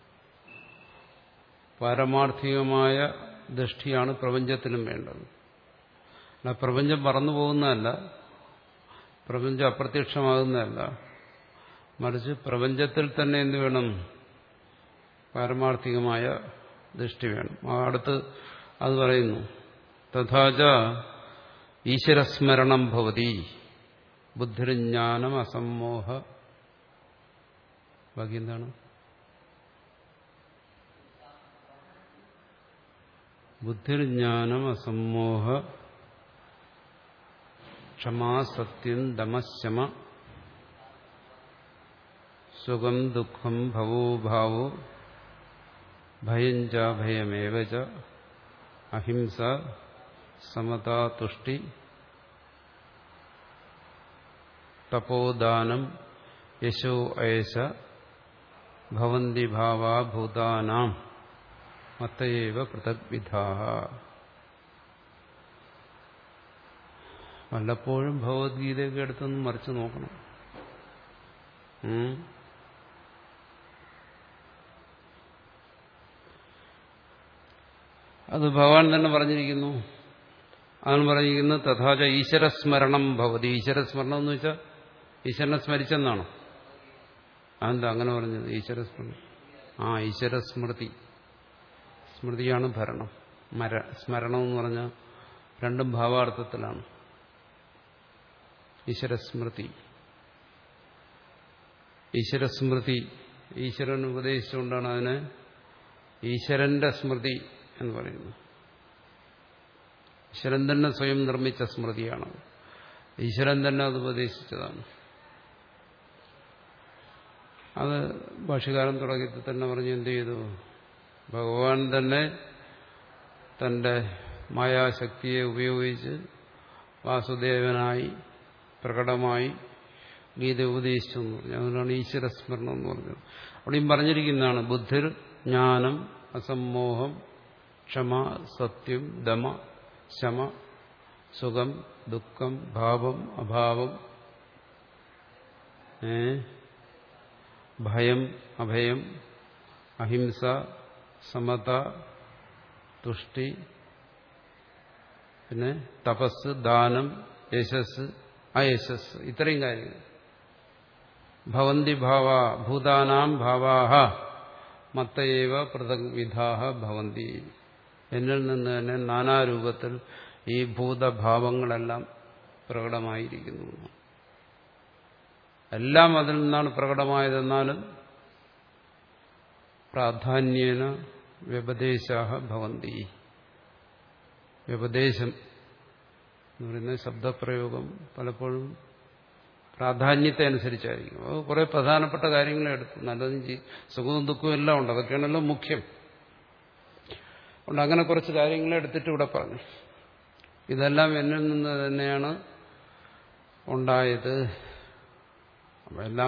പാരമാർത്ഥികമായ ദൃഷ്ടിയാണ് പ്രപഞ്ചത്തിനും വേണ്ടത്. അല്ല, പ്രപഞ്ചം പറന്നു പോകുന്നതല്ല, പ്രപഞ്ചം അപ്രത്യക്ഷമാകുന്നതല്ല. മറിച്ച് പ്രപഞ്ചത്തിൽ തന്നെ എന്ത് വേണം? പാരമാർത്ഥികമായ ദൃഷ്ടി വേണം. അടുത്ത് അത് പറയുന്നു, തഥാച ഈശ്വരസ്മരണം ഭവതി ബുദ്ധിർജ്ഞാനം അസമ്മോഹ. ബാക്കി എന്താണ്? ബുദ്ധിർജ്ഞാനം അസമ്മോഹ ക്ഷമാ സത്യം ദമശമ സുഖം ദുഃഖം ഭവോ ഭാവോ ഭയം ച ഭയമേവ ച അഹിംസ സമത തുഷ്ടി തപോദാനം യശോ അയശ ഭവന്തി ഭാവാ ഭൂതാനാം മത്തയേവ പൃഥഗ്വിധാഃ. വല്ലപ്പോഴും ഭഗവത്ഗീതയൊക്കെ എടുത്തൊന്ന് മറിച്ച് നോക്കണം. അത് ഭഗവാൻ തന്നെ പറഞ്ഞിരിക്കുന്നു. അതാണ് പറഞ്ഞിരിക്കുന്നത് തഥാച ഈശ്വരസ്മരണം ഭവതി. ഈശ്വരസ്മരണം എന്ന് വെച്ചാൽ ഈശ്വരനെ സ്മരിച്ചെന്നാണോ? അതെന്താ അങ്ങനെ പറഞ്ഞത്? ഈശ്വരസ്മരണം ആ ഈശ്വരസ്മൃതി. സ്മൃതിയാണ് ഭരണം. മര സ്മരണം എന്ന് പറഞ്ഞാൽ രണ്ടും ഭാവാർത്ഥത്തിലാണ്. ഈശ്വരസ്മൃതി ഈശ്വരസ്മൃതി ഈശ്വരൻ ഉപദേശിച്ചുകൊണ്ടാണ് അതിന് ഈശ്വരന്റെ സ്മൃതി എന്ന് പറയുന്നത്. ഈശ്വരൻ തന്നെ സ്വയം നിർമ്മിച്ച സ്മൃതിയാണ്. ഈശ്വരൻ തന്നെ അത് ഉപദേശിച്ചതാണ്. അത് ഭാഷ്യകാരൻ തുടക്കത്തിൽ തന്നെ പറഞ്ഞ് എന്ത് ചെയ്തു? ഭഗവാൻ തന്നെ തന്റെ മായാശക്തിയെ ഉപയോഗിച്ച് വാസുദേവനായി പ്രകടമായി ഗീത ഉപദേശിച്ചു എന്ന് പറഞ്ഞു. അതുകൊണ്ടാണ് ഈശ്വരസ്മരണം എന്ന് പറഞ്ഞത്. അവിടെയും പറഞ്ഞിരിക്കുന്നതാണ് ബുദ്ധിർ ജ്ഞാനം അസമ്മോഹം ക്ഷമ സത്യം ദമ ശമ സുഖം ദുഃഖം ഭാവം അഭാവം ഭയം അഭയം അഹിംസ സമത തുഷ്ടി പിന്നെ തപസ് ദാനം യശസ് അയശസ് ഇത്രയും കാര്യങ്ങൾ. ഭവന്തി ഭാവ ഭൂതാനാം ഭാവാഹ മത്തയേവ പൃഥഗ്വിധാഃ ഭവന്തി. എന്നിൽ നിന്ന് തന്നെ നാനാരൂപത്തിൽ ഈ ഭൂതഭാവങ്ങളെല്ലാം പ്രകടമായിരിക്കുന്നു. എല്ലാം അതിൽ നിന്നാണ് പ്രകടമായതെന്നാലും പ്രാധാന്യേന വ്യപദേശാഃ ഭവന്തി. വ്യപദേശം എന്ന് പറയുന്ന ശബ്ദപ്രയോഗം പലപ്പോഴും പ്രാധാന്യത്തെ അനുസരിച്ചായിരിക്കും. അത് കുറെ പ്രധാനപ്പെട്ട കാര്യങ്ങളെ എടുത്തു. നല്ലതും സുഖവും ദുഃഖവും എല്ലാം ഉണ്ട്. അതൊക്കെയാണല്ലോ മുഖ്യം. അതുകൊണ്ട് അങ്ങനെ കുറച്ച് കാര്യങ്ങളെ എടുത്തിട്ട് ഇവിടെ പറഞ്ഞു. ഇതെല്ലാം എന്നിൽ നിന്ന് തന്നെയാണ് ഉണ്ടായത്. അപ്പം എല്ലാം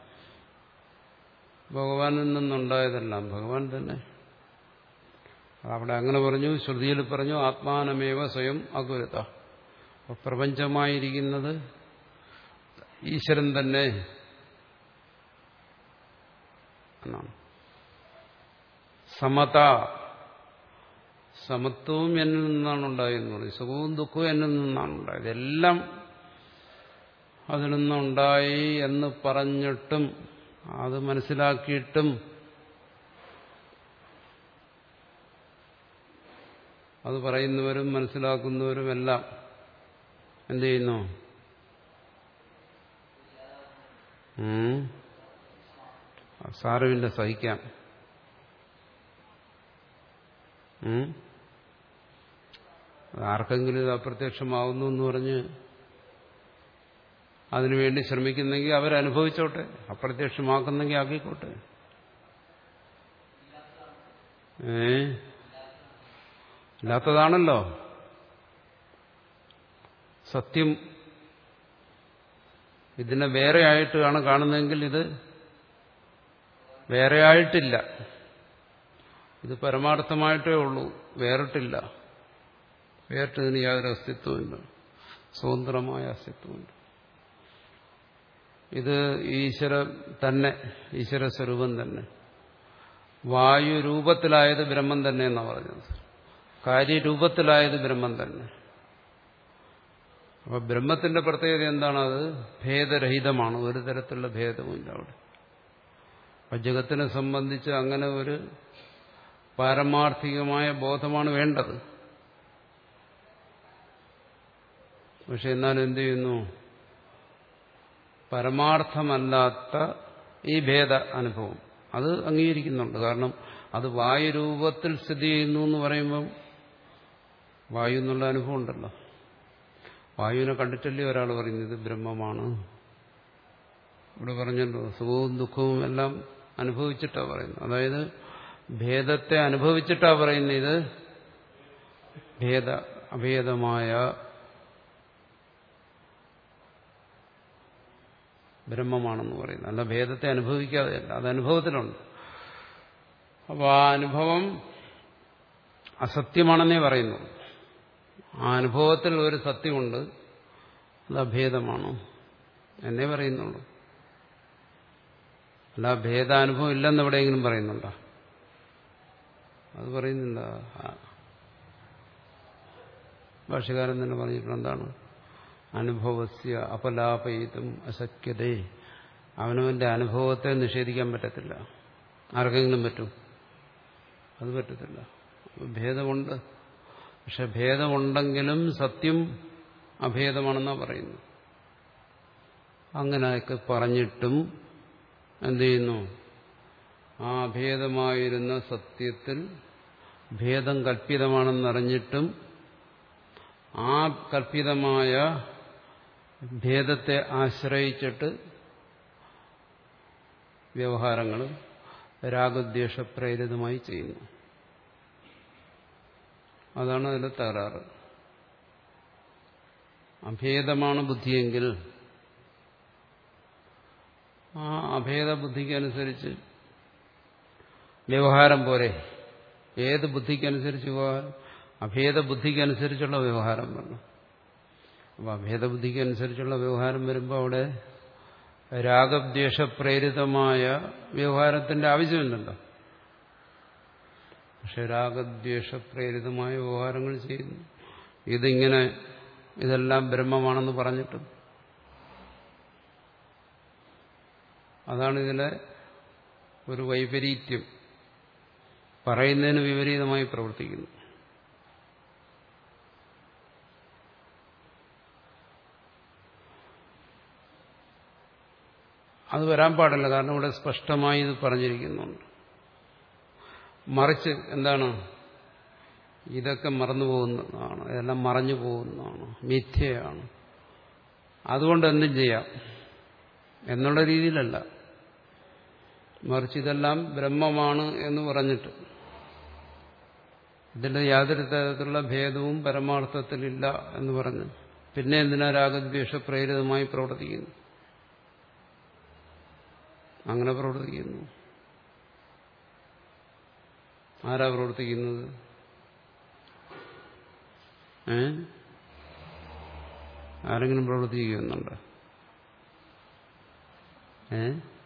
ഭഗവാനിൽ നിന്നുണ്ടായതെല്ലാം ഭഗവാൻ തന്നെ. അവിടെ അങ്ങനെ പറഞ്ഞു. ശ്രുതിയിൽ പറഞ്ഞു ആത്മാനമേവ സ്വയം അകുരുത. അപ്പോൾ പ്രപഞ്ചമായിരിക്കുന്നത് ഈശ്വരൻ തന്നെ എന്നാണ്. സമത സമത്വവും എന്നിൽ നിന്നാണ് ഉണ്ടായെന്ന് പറയും. സുഖവും ദുഃഖവും എന്നിൽ നിന്നാണ് ഉണ്ടായത്. എല്ലാം അതിൽ നിന്നുണ്ടായി എന്ന് പറഞ്ഞിട്ടും അത് മനസ്സിലാക്കിയിട്ടും അത് പറയുന്നവരും മനസ്സിലാക്കുന്നവരും എല്ലാം എന്ത് ചെയ്യുന്നു? സാരമില്ല, സഹിക്കാം. ആർക്കെങ്കിലും ഇത് അപ്രത്യക്ഷമാവുന്നു എന്ന് പറഞ്ഞ് അതിനുവേണ്ടി ശ്രമിക്കുന്നെങ്കിൽ അവരനുഭവിച്ചോട്ടെ. അപ്രത്യക്ഷമാക്കുന്നെങ്കിൽ ആക്കിക്കോട്ടെ. ഏ ഇല്ലാത്തതാണല്ലോ സത്യം. ഇതിനെ വേറെ ആയിട്ടാണ് കാണുന്നതെങ്കിൽ ഇത് വേറെ ആയിട്ടില്ല. ഇത് പരമാർത്ഥമായിട്ടേ ഉള്ളൂ, വേറിട്ടില്ല. വേറിട്ടതിന് യാതൊരു അസ്തിത്വമില്ല, സ്വതന്ത്രമായ അസ്തിത്വമുണ്ട്. ഇത് ഈശ്വര തന്നെ, ഈശ്വര സ്വരൂപം തന്നെ. വായു രൂപത്തിലായത് ബ്രഹ്മം തന്നെ എന്നാണ് പറഞ്ഞത്. കാര്യരൂപത്തിലായത് ബ്രഹ്മം തന്നെ. അപ്പൊ ബ്രഹ്മത്തിന്റെ പ്രത്യേകത എന്താണ്? അത് ഭേദരഹിതമാണ്. ഒരു തരത്തിലുള്ള ഭേദവുമില്ല അവിടെ. അപ്പൊ ജഗത്തിനെ സംബന്ധിച്ച് അങ്ങനെ ഒരു പാരമാർത്ഥികമായ ബോധമാണ് വേണ്ടത്. പക്ഷെ എന്നാൽ എന്ത് ചെയ്യുന്നു? പരമാർത്ഥമല്ലാത്ത ഈ ഭേദ അനുഭവം അത് അംഗീകരിക്കുന്നുണ്ട്. കാരണം അത് വായുരൂപത്തിൽ സ്ഥിതി ചെയ്യുന്നു എന്ന് പറയുമ്പം വായു എന്നുള്ള അനുഭവം ഉണ്ടല്ലോ. വായുവിനെ കണ്ടിട്ടല്ലേ ഒരാൾ പറയുന്നത് ബ്രഹ്മമാണ്. ഇവിടെ പറഞ്ഞല്ലോ സുഖവും ദുഃഖവും എല്ലാം അനുഭവിച്ചിട്ടാണ് പറയുന്നത്. അതായത് ഭേദത്തെ അനുഭവിച്ചിട്ടാണ് പറയുന്നത്. ഇത് ഭേദ അഭേദമായ ബ്രഹ്മമാണെന്ന് പറയുന്നത്. അല്ല ഭേദത്തെ അനുഭവിക്കാതെയല്ല, അത് അനുഭവത്തിലുണ്ട്. അപ്പോൾ ആ അനുഭവം അസത്യമാണെന്നേ പറയുന്നു. ആ അനുഭവത്തിൽ ഒരു സത്യമുണ്ട്, അത് അഭേദമാണോ എന്നേ പറയുന്നുള്ളൂ. അല്ല ഭേദാനുഭവം ഇല്ലെന്ന് എവിടെയെങ്കിലും പറയുന്നുണ്ടോ? അത് പറയുന്നില്ല. ഭാഷ്യകാരൻ തന്നെ പറഞ്ഞിട്ടുണ്ട്. എന്താണ്? അനുഭവസ്യ അപലാപയിതും അശക്യതേ. അവനവന്റെ അനുഭവത്തെ നിഷേധിക്കാൻ പറ്റത്തില്ല. ആർക്കെങ്കിലും പറ്റും? അത് പറ്റത്തില്ല. ഭേദമുണ്ട്. പക്ഷെ ഭേദമുണ്ടെങ്കിലും സത്യം അഭേദമാണെന്നാണ് പറയുന്നു. അങ്ങനെയൊക്കെ പറഞ്ഞിട്ടും എന്ത് ചെയ്യുന്നു? ആ അഭേദമായിരുന്ന സത്യത്തിൽ ഭേദം കൽപ്പിതമാണെന്നറിഞ്ഞിട്ടും ആ കൽപ്പിതമായ ഭേദത്തെ ആശ്രയിച്ചിട്ട് വ്യവഹാരങ്ങൾ രാഗദ്വേഷപ്രേരിതമായി ചെയ്യുന്നു. അതാണ് അതിൽ തകരാറ്. അഭേദമാണ് ബുദ്ധിയെങ്കിൽ ആ അഭേദ ബുദ്ധിക്കനുസരിച്ച് വ്യവഹാരം പോരെ. ഏത് ബുദ്ധിക്കനുസരിച്ച് വ്യവഹാരം? അഭേദ ബുദ്ധിക്കനുസരിച്ചുള്ള വ്യവഹാരം വേണം. അപ്പോൾ അഭേദ ബുദ്ധിക്കനുസരിച്ചുള്ള വ്യവഹാരം വരുമ്പോൾ അവിടെ രാഗദ്വേഷപ്രേരിതമായ വ്യവഹാരത്തിന്റെ ആവശ്യമില്ലല്ലോ. പക്ഷെ രാഗദ്വേഷപ്രേരിതമായ വ്യവഹാരങ്ങൾ ചെയ്യുന്നു. ഇതിങ്ങനെ ഇതെല്ലാം ബ്രഹ്മമാണെന്ന് പറഞ്ഞിട്ടും അതാണ് ഇതിലെ ഒരു വൈപരീത്യം. പറയുന്നതിന് വിപരീതമായി പ്രവർത്തിക്കുന്നു. അത് വരാൻ പാടില്ല. കാരണം ഇവിടെ സ്പഷ്ടമായി ഇത് പറഞ്ഞിരിക്കുന്നുണ്ട്. മറിച്ച് എന്താണ്? ഇതൊക്കെ മറന്നു പോകുന്നതാണ്, ഇതെല്ലാം മറഞ്ഞു പോകുന്നതാണ്, മിഥ്യയാണ്, അതുകൊണ്ട് എന്തും ചെയ്യാം എന്നുള്ള രീതിയിലല്ല. മറിച്ച് ഇതെല്ലാം ബ്രഹ്മമാണ് എന്ന് പറഞ്ഞിട്ട് ഇതിന്റെ യാതൊരു തരത്തിലുള്ള ഭേദവും പരമാർത്ഥത്തിലില്ല എന്ന് പറഞ്ഞ് പിന്നെ എന്തിനാ രാഗദ്വേഷപ്രേരിതമായി പ്രവർത്തിക്കുന്നു? അങ്ങനെ പ്രവർത്തിക്കുന്നു. ആരാ പ്രവർത്തിക്കുന്നത്? ഏ ആരെങ്കിലും പ്രവർത്തിക്കുന്നുണ്ടോ? ഏ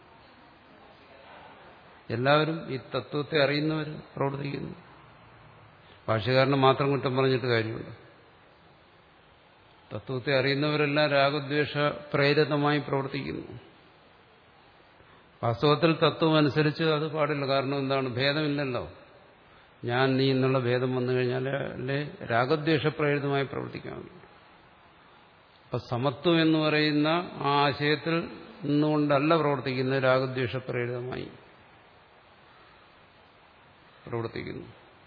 എല്ലാവരും ഈ തത്വത്തെ അറിയുന്നവർ പ്രവർത്തിക്കുന്നു. ഭാഷ്യകാരനെ മാത്രം കുറ്റം പറഞ്ഞിട്ട് കാര്യമുണ്ട്. തത്വത്തെ അറിയുന്നവരെല്ലാം രാഗദ്വേഷ പ്രേരിതമായി പ്രവർത്തിക്കുന്നു. വാസ്തവത്തിൽ തത്വം അനുസരിച്ച് അത് പാടില്ല. കാരണം എന്താണ്? ഭേദമില്ലല്ലോ. ഞാൻ നീ എന്നുള്ള ഭേദം വന്നു കഴിഞ്ഞാൽ അല്ലേ രാഗദ്വേഷപ്രേരിതമായി പ്രവർത്തിക്കാൻ. അപ്പൊ സമത്വം എന്ന് പറയുന്ന ആ ആശയത്തിൽ നിന്നുകൊണ്ടല്ല പ്രവർത്തിക്കുന്നത്, രാഗദ്വേഷപ്രേരിതമായി പ്രവർത്തിക്കുന്നു.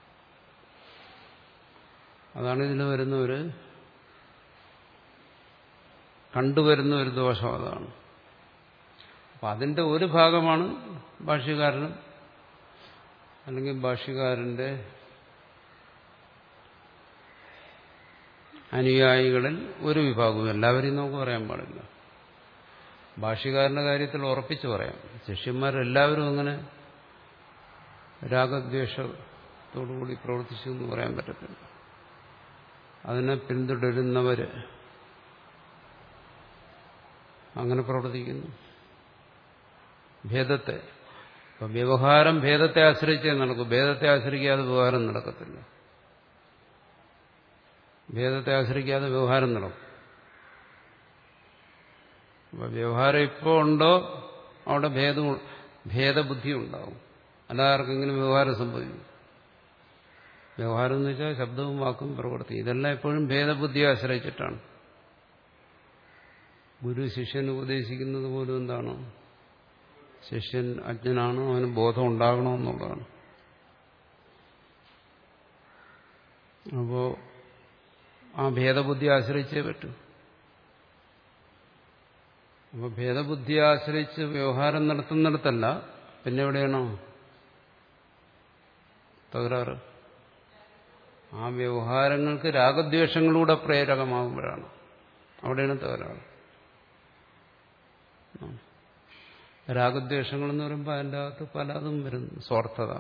അതാണ് ഇതിന് വരുന്ന ഒരു കണ്ടുവരുന്ന ഒരു ദോഷം. അതാണ്. അപ്പം അതിന്റെ ഒരു ഭാഗമാണ് ഭാഷ്യകാരനും അല്ലെങ്കിൽ ഭാഷ്യകാരന്റെ അനുയായികളിൽ ഒരു വിഭാഗവും. എല്ലാവരെയും നമുക്ക് പറയാൻ പാടില്ല. ഭാഷ്യകാരന്റെ കാര്യത്തിൽ ഉറപ്പിച്ചു പറയാം. ശിഷ്യന്മാരെല്ലാവരും അങ്ങനെ രാഗദ്വേഷത്തോടുകൂടി പ്രവർത്തിച്ചു എന്ന് പറയാൻ പറ്റത്തില്ല. അതിനെ പിന്തുടരുന്നവര് അങ്ങനെ പ്രവർത്തിക്കുന്നു. ഭേദത്തെ ഇപ്പൊ വ്യവഹാരം ഭേദത്തെ ആശ്രയിച്ചേ നടക്കൂ. ഭേദത്തെ ആശ്രയിക്കാതെ വ്യവഹാരം നടക്കത്തില്ല. ഭേദത്തെ ആശ്രയിക്കാതെ വ്യവഹാരം നടക്കും. അപ്പൊ വ്യവഹാരം ഇപ്പോൾ ഉണ്ടോ അവിടെ ഭേദം ഭേദബുദ്ധി ഉണ്ടാവും. അല്ലാർക്കെങ്കിലും വ്യവഹാരം സംഭവിക്കും. വ്യവഹാരം എന്ന് വെച്ചാൽ ശബ്ദവും വാക്കും പ്രവൃത്തി, ഇതെല്ലാം എപ്പോഴും ഭേദബുദ്ധിയെ ആശ്രയിച്ചിട്ടാണ്. ഗുരു ശിഷ്യന് ഉപദേശിക്കുന്നത് പോലും എന്താണ്? ശിഷ്യൻ അജ്ഞനാണ്, അവന് ബോധം ഉണ്ടാകണമെന്നുള്ളതാണ്. അപ്പോ ആ ഭേദബുദ്ധി ആശ്രയിച്ചേ പറ്റൂ. അപ്പോൾ ഭേദബുദ്ധി ആശ്രയിച്ച് വ്യവഹാരം നടത്തുന്നിടത്തല്ല, പിന്നെ എവിടെയാണോ തകരാറ്? ആ വ്യവഹാരങ്ങൾക്ക് രാഗദ്വേഷങ്ങളിലൂടെ പ്രേരകമാകുമ്പോഴാണ് അവിടെയാണ് തകരാറ്. രാഗദ്വേഷങ്ങളെന്ന് പറയുമ്പോൾ അതിൻ്റെ അകത്ത് പലതും വരുന്നു. സ്വാർത്ഥത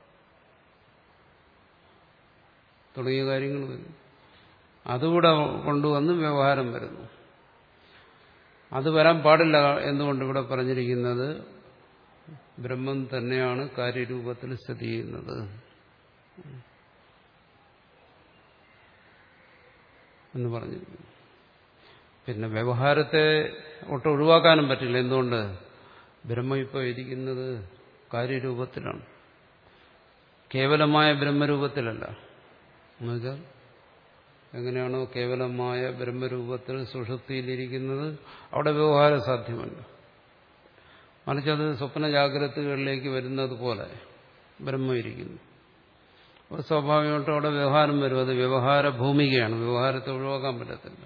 തുടങ്ങിയ കാര്യങ്ങൾ വരുന്നു. അതുകൂടെ കൊണ്ടുവന്ന് വ്യവഹാരം വരുന്നു. അത് വരാൻ പാടില്ല. എന്തുകൊണ്ട് ഇവിടെ പറഞ്ഞിരിക്കുന്നത് ബ്രഹ്മം തന്നെയാണ് കാര്യരൂപത്തിൽ സ്ഥിതി ചെയ്യുന്നത് എന്ന് പറഞ്ഞിരിക്കുന്നു. പിന്നെ വ്യവഹാരത്തെ ഒട്ട് ഒഴിവാക്കാനും പറ്റില്ല. എന്തുകൊണ്ട്? ബ്രഹ്മം ഇപ്പോൾ ഇരിക്കുന്നത് കാര്യരൂപത്തിലാണ്, കേവലമായ ബ്രഹ്മരൂപത്തിലല്ല. എന്നുവെച്ചാൽ എങ്ങനെയാണോ കേവലമായ ബ്രഹ്മരൂപത്തിൽ സുഷുപ്തിയിലിരിക്കുന്നത് അവിടെ വ്യവഹാരം സാധ്യമല്ല. മറിച്ചത് സ്വപ്ന ജാഗ്രതകളിലേക്ക് വരുന്നത് പോലെ ബ്രഹ്മം ഇരിക്കുന്നു. അപ്പോൾ സ്വാഭാവികമായിട്ടും അവിടെ വ്യവഹാരം വരും. അത് വ്യവഹാര ഭൂമികയാണ്. വ്യവഹാരത്തെ ഒഴിവാക്കാൻ പറ്റത്തില്ല.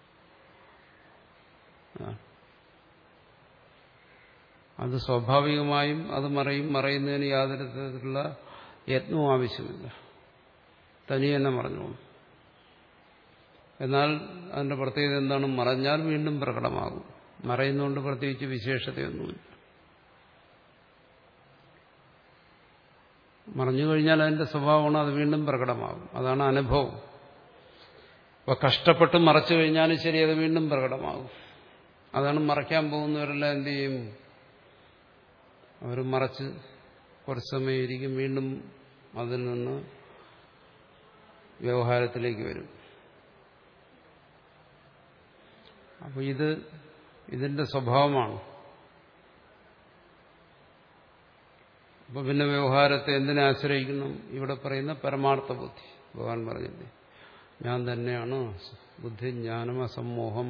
അത് സ്വാഭാവികമായും അത് മറയും. മറയുന്നതിന് യാതൊരു തരത്തിലുള്ള യത്നവും ആവശ്യമില്ല, തനിയെ തന്നെ മറഞ്ഞോളും. എന്നാൽ അതിന്റെ പ്രത്യേകത എന്താണ്? മറഞ്ഞാൽ വീണ്ടും പ്രകടമാകും. മറയുന്നതുകൊണ്ട് പ്രത്യേകിച്ച് വിശേഷതയൊന്നുമില്ല. മറഞ്ഞു കഴിഞ്ഞാൽ അതിന്റെ സ്വഭാവമാണ്, അത് വീണ്ടും പ്രകടമാകും. അതാണ് അനുഭവം. അപ്പൊ കഷ്ടപ്പെട്ട് മറച്ചു കഴിഞ്ഞാലും ശരി, അത് വീണ്ടും പ്രകടമാകും. അതാണ് മറയ്ക്കാൻ പോകുന്നവരെല്ലാം എന്ത് ചെയ്യും? അവർ മറച്ച് കുറച്ച് സമയം ഇരിക്കും, വീണ്ടും അതിൽ നിന്ന് വ്യവഹാരത്തിലേക്ക് വരും. അപ്പോൾ ഇത് ഇതിന്റെ സ്വഭാവമാണ്. അപ്പൊ പിന്നെ വ്യവഹാരത്തെ എന്തിനെ ആശ്രയിക്കണം? ഇവിടെ പറയുന്ന പരമാർത്ഥ ബുദ്ധി. ഭഗവാൻ പറഞ്ഞില്ലേ, ഞാൻ തന്നെയാണ് ബുദ്ധി, ജ്ഞാനം, അസമ്മോഹം,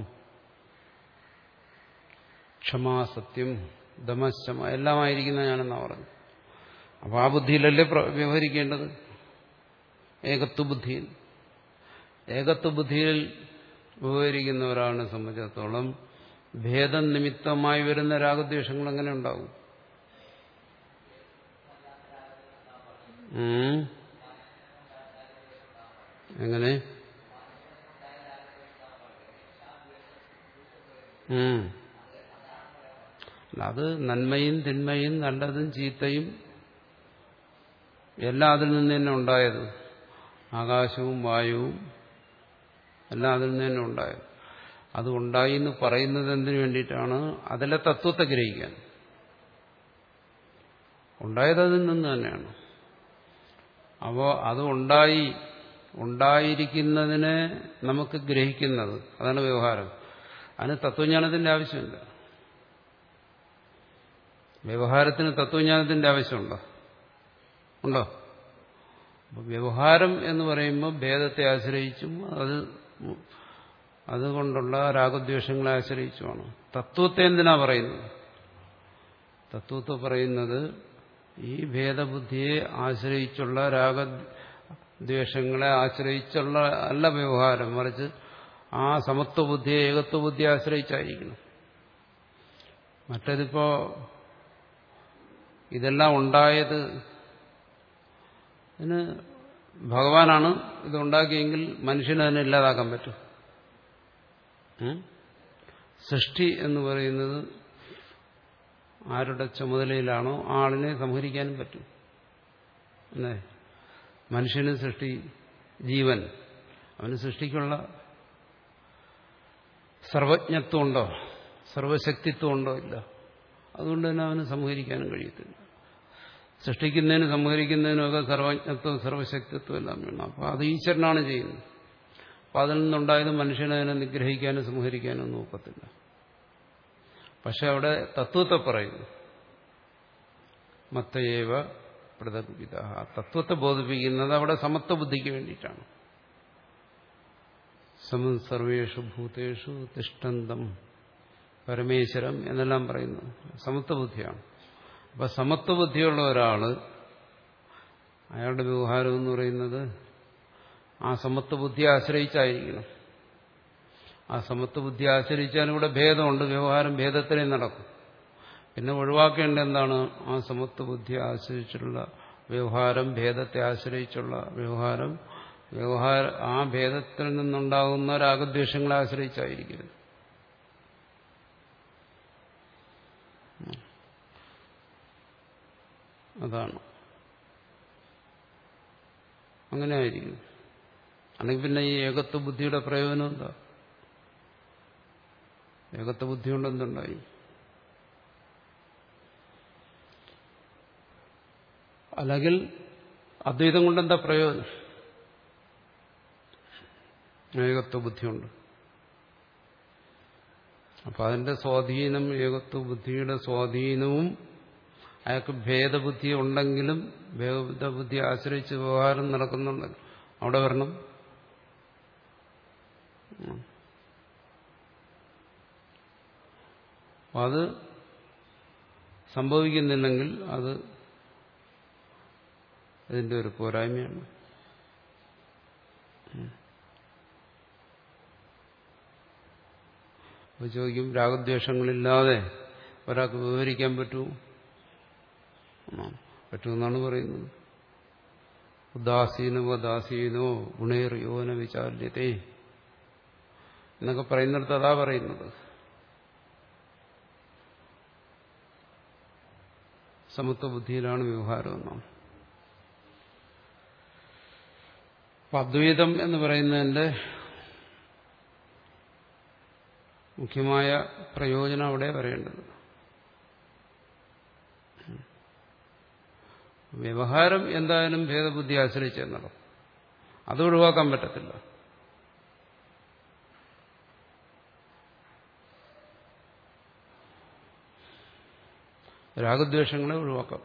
ക്ഷമാസത്യം, ദമശമ എല്ലാമായിരിക്കുന്ന ഞാനെന്നാ പറഞ്ഞു. അപ്പൊ ആ ബുദ്ധിയിലല്ലേ വ്യവഹരിക്കേണ്ടത്? ഏകത്വ ബുദ്ധിയിൽ. ഏകത്വ ബുദ്ധിയിൽ വ്യവഹരിക്കുന്ന ഒരാളിനെ സംബന്ധിച്ചിടത്തോളം ഭേദം നിമിത്തമായി വരുന്ന രാഗദ്വേഷങ്ങൾ എങ്ങനെ ഉണ്ടാവും? എങ്ങനെ? അത് നന്മയും തിന്മയും നല്ലതും ചീത്തയും എല്ലാം അതിൽ നിന്ന് തന്നെ ഉണ്ടായത്. ആകാശവും വായുവും എല്ലാം അതിൽ നിന്ന് തന്നെ ഉണ്ടായത്. അത് ഉണ്ടായി എന്ന് പറയുന്നത് എന്തിനു വേണ്ടിയിട്ടാണ്? അതിലെ തത്വത്തെ ഗ്രഹിക്കാൻ. ഉണ്ടായത് അതിൽ നിന്ന് തന്നെയാണ്. അപ്പോൾ അത് ഉണ്ടായി ഉണ്ടായിരിക്കുന്നതിനെ നമുക്ക് ഗ്രഹിക്കുന്നത്, അതാണ് വ്യവഹാരം. അതിന് തത്വജ്ഞാനത്തിന്റെ ആവശ്യമില്ല. വ്യവഹാരത്തിന് തത്വജ്ഞാനത്തിന്റെ ആവശ്യമുണ്ടോ? ഉണ്ടോ? അപ്പോൾ വ്യവഹാരം എന്ന് പറയുമ്പോൾ ഭേദത്തെ ആശ്രയിച്ചും അത് അതുകൊണ്ടുള്ള രാഗദ്വേഷങ്ങളെ ആശ്രയിച്ചുമാണ്. തത്വത്തെ എന്തിനാ പറയുന്നത്? തത്വത്തെ പറയുന്നത് ഈ ഭേദബുദ്ധിയെ ആശ്രയിച്ചുള്ള രാഗദ്വേഷങ്ങളെ ആശ്രയിച്ചുള്ള അല്ല വ്യവഹാരം, മറിച്ച് ആ സമത്വബുദ്ധിയെ ഏകത്വബുദ്ധിയെ ആശ്രയിച്ചായിരിക്കണം. മറ്റേതിപ്പോ ഇതെല്ലാം ഉണ്ടായത് ഇതിന് ഭഗവാനാണ് ഇതുണ്ടാക്കിയെങ്കിൽ മനുഷ്യന് അതിനെ ഇല്ലാതാക്കാൻ പറ്റും. സൃഷ്ടി എന്ന് പറയുന്നത് ആരുടെ ചുമതലയിലാണോ ആ ആളിനെ സംഹരിക്കാനും പറ്റും. അല്ലേ? മനുഷ്യന് സൃഷ്ടി, ജീവൻ, അവന് സൃഷ്ടിക്കുള്ള സർവജ്ഞത്വം ഉണ്ടോ, സർവശക്തിത്വം ഉണ്ടോ? ഇല്ല. അതുകൊണ്ട് തന്നെ അവന് സംഹരിക്കാനും കഴിയത്തില്ല. സൃഷ്ടിക്കുന്നതിനും സംഹരിക്കുന്നതിനുമൊക്കെ സർവജ്ഞത്വം സർവശക്തിത്വം എല്ലാം വേണം. അപ്പോൾ അത് ഈശ്വരനാണ് ചെയ്യുന്നത്. അപ്പം അതിൽ നിന്നുണ്ടായത് മനുഷ്യനെ അതിനെ നിഗ്രഹിക്കാനും സംഹരിക്കാനും ഒന്നും ഒക്കത്തില്ല. പക്ഷെ അവിടെ തത്വത്തെ പറയുന്നു. മത്തയേവ പൃഥഗ്വിദ. ആ തത്വത്തെ ബോധിപ്പിക്കുന്നത് അവിടെ സമത്വ ബുദ്ധിക്ക് വേണ്ടിയിട്ടാണ്. സമം സർവേഷു ഭൂതേഷു തിഷ്ഠന്തം പരമേശ്വരം എന്നെല്ലാം പറയുന്നു. സമത്വ ബുദ്ധിയാണ്. അപ്പൊ സമത്വ ബുദ്ധിയുള്ള ഒരാള്, അയാളുടെ വ്യവഹാരം എന്ന് പറയുന്നത് ആ സമത്വ ബുദ്ധിയെ ആശ്രയിച്ചായിരിക്കണം. ആ സമത്വ ബുദ്ധിയെ ആശ്രയിച്ചാലും ഇവിടെ ഭേദമുണ്ട്. വ്യവഹാരം ഭേദത്തിലേ നടക്കും. പിന്നെ ഒഴിവാക്കേണ്ട എന്താണ്? ആ സമത്വ ബുദ്ധിയെ ആശ്രയിച്ചുള്ള വ്യവഹാരം, ഭേദത്തെ ആശ്രയിച്ചുള്ള വ്യവഹാരം വ്യവഹാര ആ ഭേദത്തിൽ നിന്നുണ്ടാകുന്ന രാഗദ്വേഷങ്ങളെ ആശ്രയിച്ചായിരിക്കരുത്. അതാണ്. അങ്ങനെ ആയിരിക്കും. അല്ലെങ്കിൽ പിന്നെ ഈ ഏകത്വ ബുദ്ധിയുടെ പ്രയോജനം എന്താ? ഏകത്വ ബുദ്ധി കൊണ്ട് എന്തുണ്ടായി? അല്ലെങ്കിൽ അദ്വൈതം കൊണ്ട് എന്താ പ്രയോജനം? ഏകത്വ ബുദ്ധിയുണ്ട്. അപ്പൊ അതിന്റെ സ്വാധീനം, ഏകത്വ ബുദ്ധിയുടെ സ്വാധീനവും അയാൾക്ക് ഭേദബുദ്ധി ഉണ്ടെങ്കിലും ഭേദബുദ്ധി ആശ്രയിച്ച് വ്യവഹാരം നടക്കുന്നുണ്ടെങ്കിൽ അവിടെ വരണം. അത് സംഭവിക്കുന്നില്ലെങ്കിൽ അത് ഇതിന്റെ ഒരു പോരായ്മയാണ്. അപ്പോൾ ചോദിക്കും, രാഗദ്വേഷങ്ങളില്ലാതെ ഒരാൾക്ക് വിവരിക്കാൻ പറ്റുമോ? പറ്റുമെന്നാണ് പറയുന്നത്. ഉദാസീനോ ഉദാസീനോ ഗുണേർ യോന വിചാല്യതേ എന്നൊക്കെ പറയുന്നിടത്ത് അതാ പറയുന്നത്. സമത്വ ബുദ്ധിയിലാണ് വ്യവഹാരം എന്നാണ്. അപ്പൊ അദ്വൈതം എന്ന് പറയുന്നതിന്റെ മുഖ്യമായ പ്രയോജനം അവിടെ വരേണ്ടത്. വ്യവഹാരം എന്തായാലും ഭേദബുദ്ധി ആശ്രയിച്ചേ നടക്കും. അത് ഒഴിവാക്കാൻ പറ്റത്തില്ല. രാഗദ്വേഷങ്ങളെ ഒഴിവാക്കാം.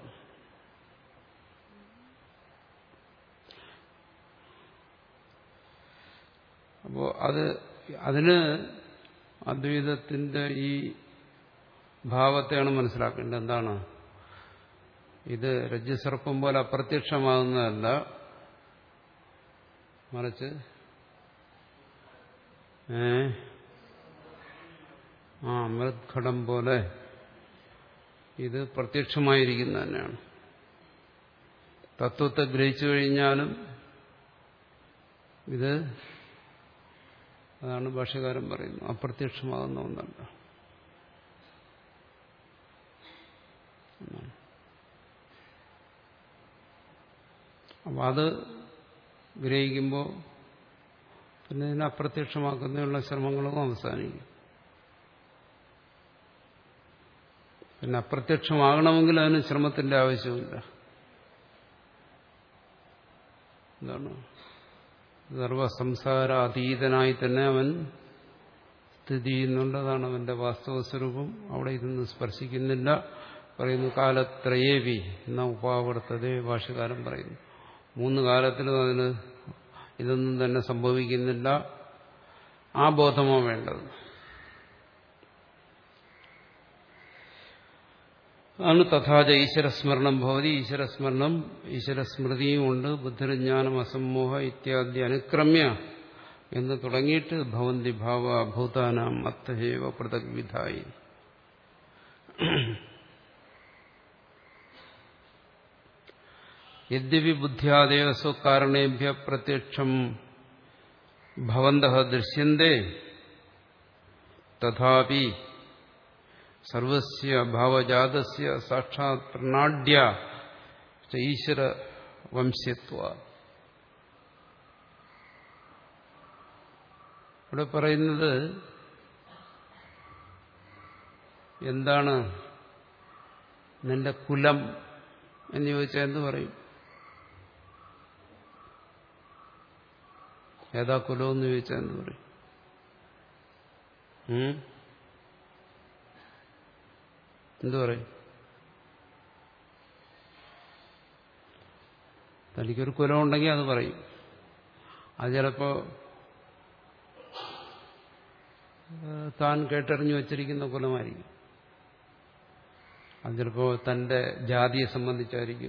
അപ്പോൾ അത് അതിന് അദ്വൈതത്തിന്റെ ഈ ഭാവത്തെയാണ് മനസ്സിലാക്കേണ്ടത്. എന്താണ്? ഇത് രജ്ജുസർപ്പം പോലെ അപ്രത്യക്ഷമാകുന്നതല്ല, മറിച്ച് ഏ ആ അമൃത്ഘടം പോലെ ഇത് പ്രത്യക്ഷമായിരിക്കുന്നത് തന്നെയാണ്. തത്വത്തെ ഗ്രഹിച്ചു കഴിഞ്ഞാലും ഇത്, അതാണ് ഭാഷ്യകാരൻ പറയുന്നത്, അപ്രത്യക്ഷമാകുന്ന ഒന്നല്ല. അപ്പം അത് ഗ്രഹിക്കുമ്പോൾ പിന്നെ ഇതിനെ അപ്രത്യക്ഷമാക്കുന്നതിനുള്ള ശ്രമങ്ങളും അവസാനിക്കും. പിന്നെ അപ്രത്യക്ഷമാകണമെങ്കിൽ അതിന് ശ്രമത്തിന്റെ ആവശ്യമില്ല. എന്താണ്? സർവസംസാര അതീതനായി തന്നെ അവൻ സ്ഥിതി ചെയ്യുന്നുണ്ട്. അതാണ് അവന്റെ വാസ്തവ സ്വരൂപം. അവിടെ ഇതൊന്നും സ്പർശിക്കുന്നില്ല. പറയുന്നു കാലത്രയേവി എന്ന ഉപാവർത്തതേ ഭാഷ്യകാരൻ പറയുന്നു. മൂന്ന് കാലത്തിലും അതിന് ഇതൊന്നും തന്നെ സംഭവിക്കുന്നില്ല. ആ ബോധമോ വേണ്ടത്. ആണ് തഥാച ഈശ്വരസ്മരണം ഭവതി. ഈശ്വരസ്മരണം, ഈശ്വരസ്മൃതിയും ഉണ്ട്. ബുദ്ധിജ്ഞാനം അസമ്മോഹ ഇത്യാദി അനുക്രമ്യ എന്ന് തുടങ്ങിയിട്ട് ഭവന്തി ഭാവ ഭൂതാനാം അത്തഹേവ പൃഥക് വിധായി. യദ്യപി ബുദ്ധ്യാദേവ സ്വകാരണേഭ്യ പ്രത്യക്ഷം ഭവന്തഃ ദൃശ്യന്തേ തഥാപി സർവസ്യ ഭാവജാതസ്യ സാക്ഷാത് പ്രണാഢ്യ ഈശ്വര വംശ്യത്വ. ഇവിടെ പറയുന്നത് എന്താണ് നിന്റെ കുലം എന്ന് ചോദിച്ചാൽ എന്ത് പറയും? ഏതാ കുലം എന്ന് ചോദിച്ചാൽ എന്ത് പറയും? എന്തു പറയും? തനിക്കൊരു കുലം ഉണ്ടെങ്കിൽ അത് പറയും. അത് ചിലപ്പോ താൻ കേട്ടറിഞ്ഞു വച്ചിരിക്കുന്ന കുലമായിരിക്കും. അത് ചിലപ്പോൾ തന്റെ ജാതിയെ സംബന്ധിച്ചായിരിക്കും.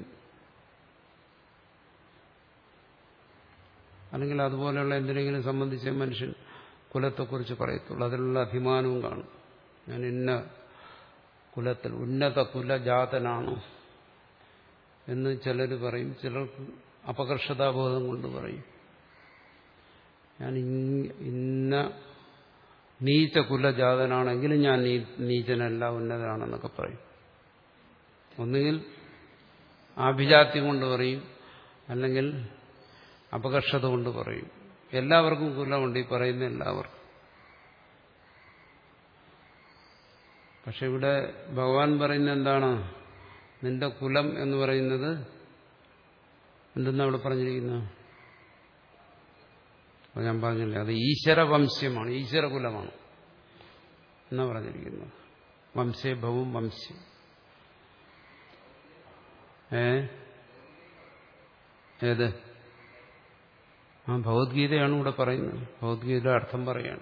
അല്ലെങ്കിൽ അതുപോലെയുള്ള എന്തിനെങ്കിലും സംബന്ധിച്ച് മനുഷ്യൻ കുലത്തെക്കുറിച്ച് പറയത്തുള്ളൂ. അതിലുള്ള അഭിമാനവും കാണും. ഞാൻ ഇന്ന കുലത്തിൽ ഉന്നത കുലജാതനാണ് എന്ന് ചിലർ പറയും. ചിലർക്ക് അപകർഷതാബോധം കൊണ്ട് പറയും. ഞാൻ ഇന്ന നീച്ച കുലജാതനാണെങ്കിലും ഞാൻ നീചനല്ല ഉന്നതനാണെന്നൊക്കെ പറയും. ഒന്നുകിൽ ആഭിജാത്യം കൊണ്ട് പറയും, അല്ലെങ്കിൽ അപകർഷത കൊണ്ട് പറയും. എല്ലാവർക്കും കുലമുണ്ട്, ഈ പറയുന്ന എല്ലാവർക്കും. പക്ഷെ ഇവിടെ ഭഗവാൻ പറയുന്നത് എന്താണ്? നിന്റെ കുലം എന്ന് പറയുന്നത് എന്തെന്നാ അവിടെ പറഞ്ഞിരിക്കുന്നത്? അത് ഞാൻ പറഞ്ഞില്ലേ, അത് ഈശ്വര വംശ്യമാണ്, ഈശ്വര കുലമാണ് എന്നാ പറഞ്ഞിരിക്കുന്നത്. വംശേ ഭവും വംശ്യം. ഏ ഏത്? ആ ഭഗവത്ഗീതയാണ് ഇവിടെ പറയുന്നത്. ഭഗവത്ഗീതയുടെ അർത്ഥം പറയാണ്.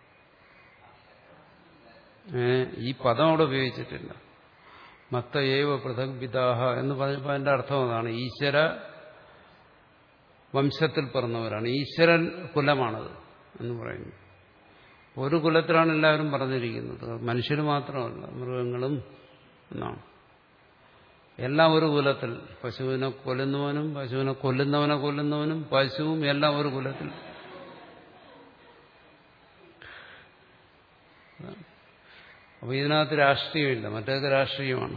ഏ ഈ പദം അവിടെ ഉപയോഗിച്ചിട്ടില്ല. മത്ത ഏവ പൃഥക് വിദാഹ എന്ന് പറഞ്ഞപ്പോൾ അതിന്റെ അർത്ഥം അതാണ്. ഈശ്വര വംശത്തിൽ പിറന്നവരാണ്, ഈശ്വരൻ കുലമാണത് എന്ന് പറയുന്നു. ഒരു കുലത്തിലാണ് എല്ലാവരും പറഞ്ഞിരിക്കുന്നത്, മനുഷ്യർ മാത്രമല്ല, മൃഗങ്ങളും എന്നാണ്. എല്ലാം ഒരു കുലത്തിൽ. പശുവിനെ കൊല്ലുന്നവനും പശുവിനെ കൊല്ലുന്നവനെ കൊല്ലുന്നവനും പശുവും എല്ലാം ഒരു കുലത്തിൽ. അപ്പൊ ഇതിനകത്ത് രാഷ്ട്രീയമില്ല, മറ്റേതൊക്കെ രാഷ്ട്രീയമാണ്.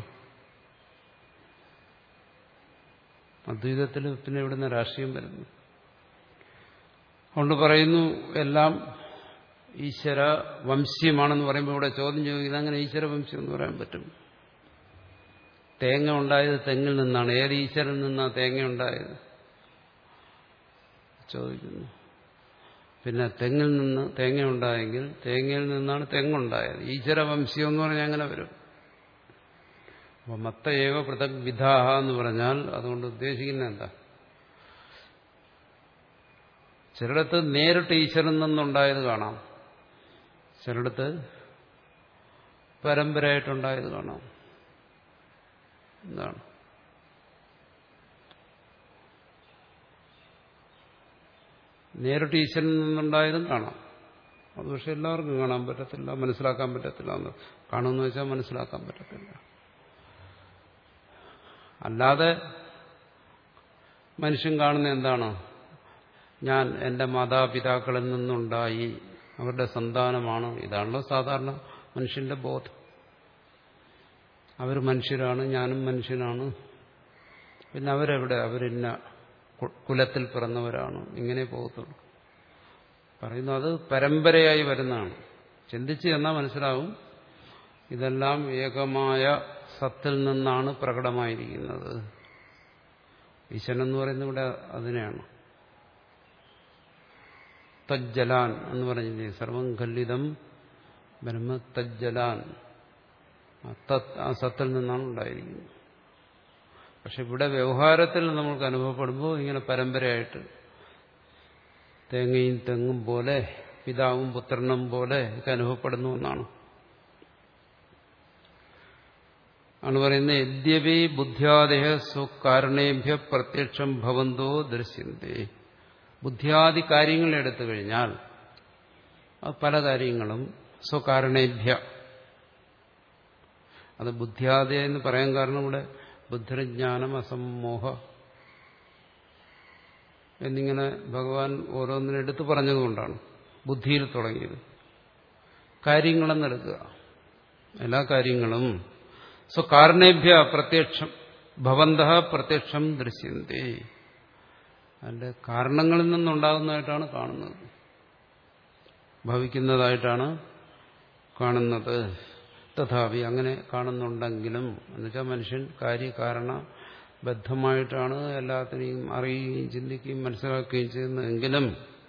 അദ്വൈതത്തിൽ പിന്നെ ഇവിടുന്ന് രാഷ്ട്രീയം വരുന്നു. അതുകൊണ്ട് പറയുന്നു എല്ലാം ഈശ്വര വംശ്യമാണെന്ന് പറയുമ്പോൾ ഇവിടെ ചോദ്യം ചോദിക്കുന്നത്, അങ്ങനെ ഈശ്വര വംശ്യം എന്ന് പറയാൻ പറ്റും? തേങ്ങ ഉണ്ടായത് തെങ്ങിൽ നിന്നാണ്. ഏത് ഈശ്വരൻ നിന്നാണ് തേങ്ങ ഉണ്ടായത് ചോദിക്കുന്നു. പിന്നെ തെങ്ങിൽ നിന്ന് തേങ്ങ ഉണ്ടായെങ്കിൽ തേങ്ങയിൽ നിന്നാണ് തെങ്ങുണ്ടായത്. ഈശ്വര വംശ്യം എന്ന് പറഞ്ഞാൽ അങ്ങനെ വരും. അപ്പൊ മത്ത ഏവ പൃഥക് വിധാഹ എന്ന് പറഞ്ഞാൽ അതുകൊണ്ട് ഉദ്ദേശിക്കുന്നത് എന്താ? ചിലയിടത്ത് നേരിട്ട് ഈശ്വരൻ നിന്നുണ്ടായത് കാണാം, ചിലയിടത്ത് പരമ്പരയായിട്ടുണ്ടായത് കാണാം. എന്താണ്? നേരിട്ട് ഈശ്വരനിൽ നിന്നുണ്ടായതും കാണാം. അത് പക്ഷെ എല്ലാവർക്കും കാണാൻ പറ്റത്തില്ല, മനസ്സിലാക്കാൻ പറ്റത്തില്ല. എന്ന് കാണുമെന്ന് വെച്ചാൽ മനസ്സിലാക്കാൻ പറ്റത്തില്ല. അല്ലാതെ മനുഷ്യൻ കാണുന്ന എന്താണ്? ഞാൻ എൻ്റെ മാതാപിതാക്കളിൽ നിന്നുണ്ടായി, അവരുടെ സന്താനമാണ്. ഇതാണല്ലോ സാധാരണ മനുഷ്യന്റെ ബോധം. അവർ മനുഷ്യരാണ്, ഞാനും മനുഷ്യനാണ്. പിന്നെ അവരെവിടെ? അവരിന്ന കുലത്തിൽ പിറന്നവരാണ്. ഇങ്ങനെ പോകത്തുള്ളൂ. പറയുന്നു അത് പരമ്പരയായി വരുന്നതാണ്. ചിന്തിച്ച് എന്നാൽ മനസ്സിലാവും ഇതെല്ലാം ഏകമായ സത്തിൽ നിന്നാണ് പ്രകടമായിരിക്കുന്നത്. ഈശ്വരൻ എന്ന് പറയുന്നത് ഇവിടെ അതിനെയാണ്. തജ്ജലാൻ എന്ന് പറഞ്ഞില്ലേ, സർവം ഖല്ലിതം ബ്രഹ്മ തജ്ജലാൻ, ആ സത്തിൽ നിന്നാണ് ഉണ്ടായിരിക്കുന്നത്. പക്ഷെ ഇവിടെ വ്യവഹാരത്തിൽ നമ്മൾക്ക് അനുഭവപ്പെടുമ്പോൾ ഇങ്ങനെ പരമ്പരയായിട്ട് തേങ്ങയും തെങ്ങും പോലെ പിതാവും പുത്രനും പോലെ ഒക്കെ അനുഭവപ്പെടുന്നു എന്നാണ് ആണ് പറയുന്നത്. യദ്യപി ബുദ്ധ്യാദേഹ സ്വകാരണേഭ്യ പ്രത്യക്ഷം ഭവന്തോ ദൃശ്യന്തേ. ബുദ്ധ്യാദി കാര്യങ്ങൾ എടുത്തു കഴിഞ്ഞാൽ പല കാര്യങ്ങളും സ്വകാരണേഭ്യ, അത് ബുദ്ധ്യാദി എന്ന് പറയാൻ കാരണം ഇവിടെ ബുദ്ധിജ്ഞാനം അസമ്മോഹ എന്നിങ്ങനെ ഭഗവാൻ ഓരോന്നിനും എടുത്തു പറഞ്ഞതുകൊണ്ടാണ് ബുദ്ധിയിൽ തുടങ്ങിയത്. കാര്യങ്ങളെന്നെടുക്കുക, എല്ലാ കാര്യങ്ങളും സ്വകാരണേഭ്യ പ്രത്യക്ഷം ഭവന്തഃ പ്രത്യക്ഷം ദൃശ്യന്തേ, അതിന്റെ കാരണങ്ങളിൽ നിന്നുണ്ടാകുന്നതായിട്ടാണ് കാണുന്നത്, ഭവിക്കുന്നതായിട്ടാണ് കാണുന്നത്. തഥാപി അങ്ങനെ കാണുന്നുണ്ടെങ്കിലും, എന്നുവെച്ചാൽ മനുഷ്യൻ കാര്യകാരണ ബദ്ധമായിട്ടാണ് എല്ലാത്തിനെയും അറിയുകയും ചിന്തിക്കുകയും മനസ്സിലാക്കുകയും ചെയ്യുന്നതെങ്കിലും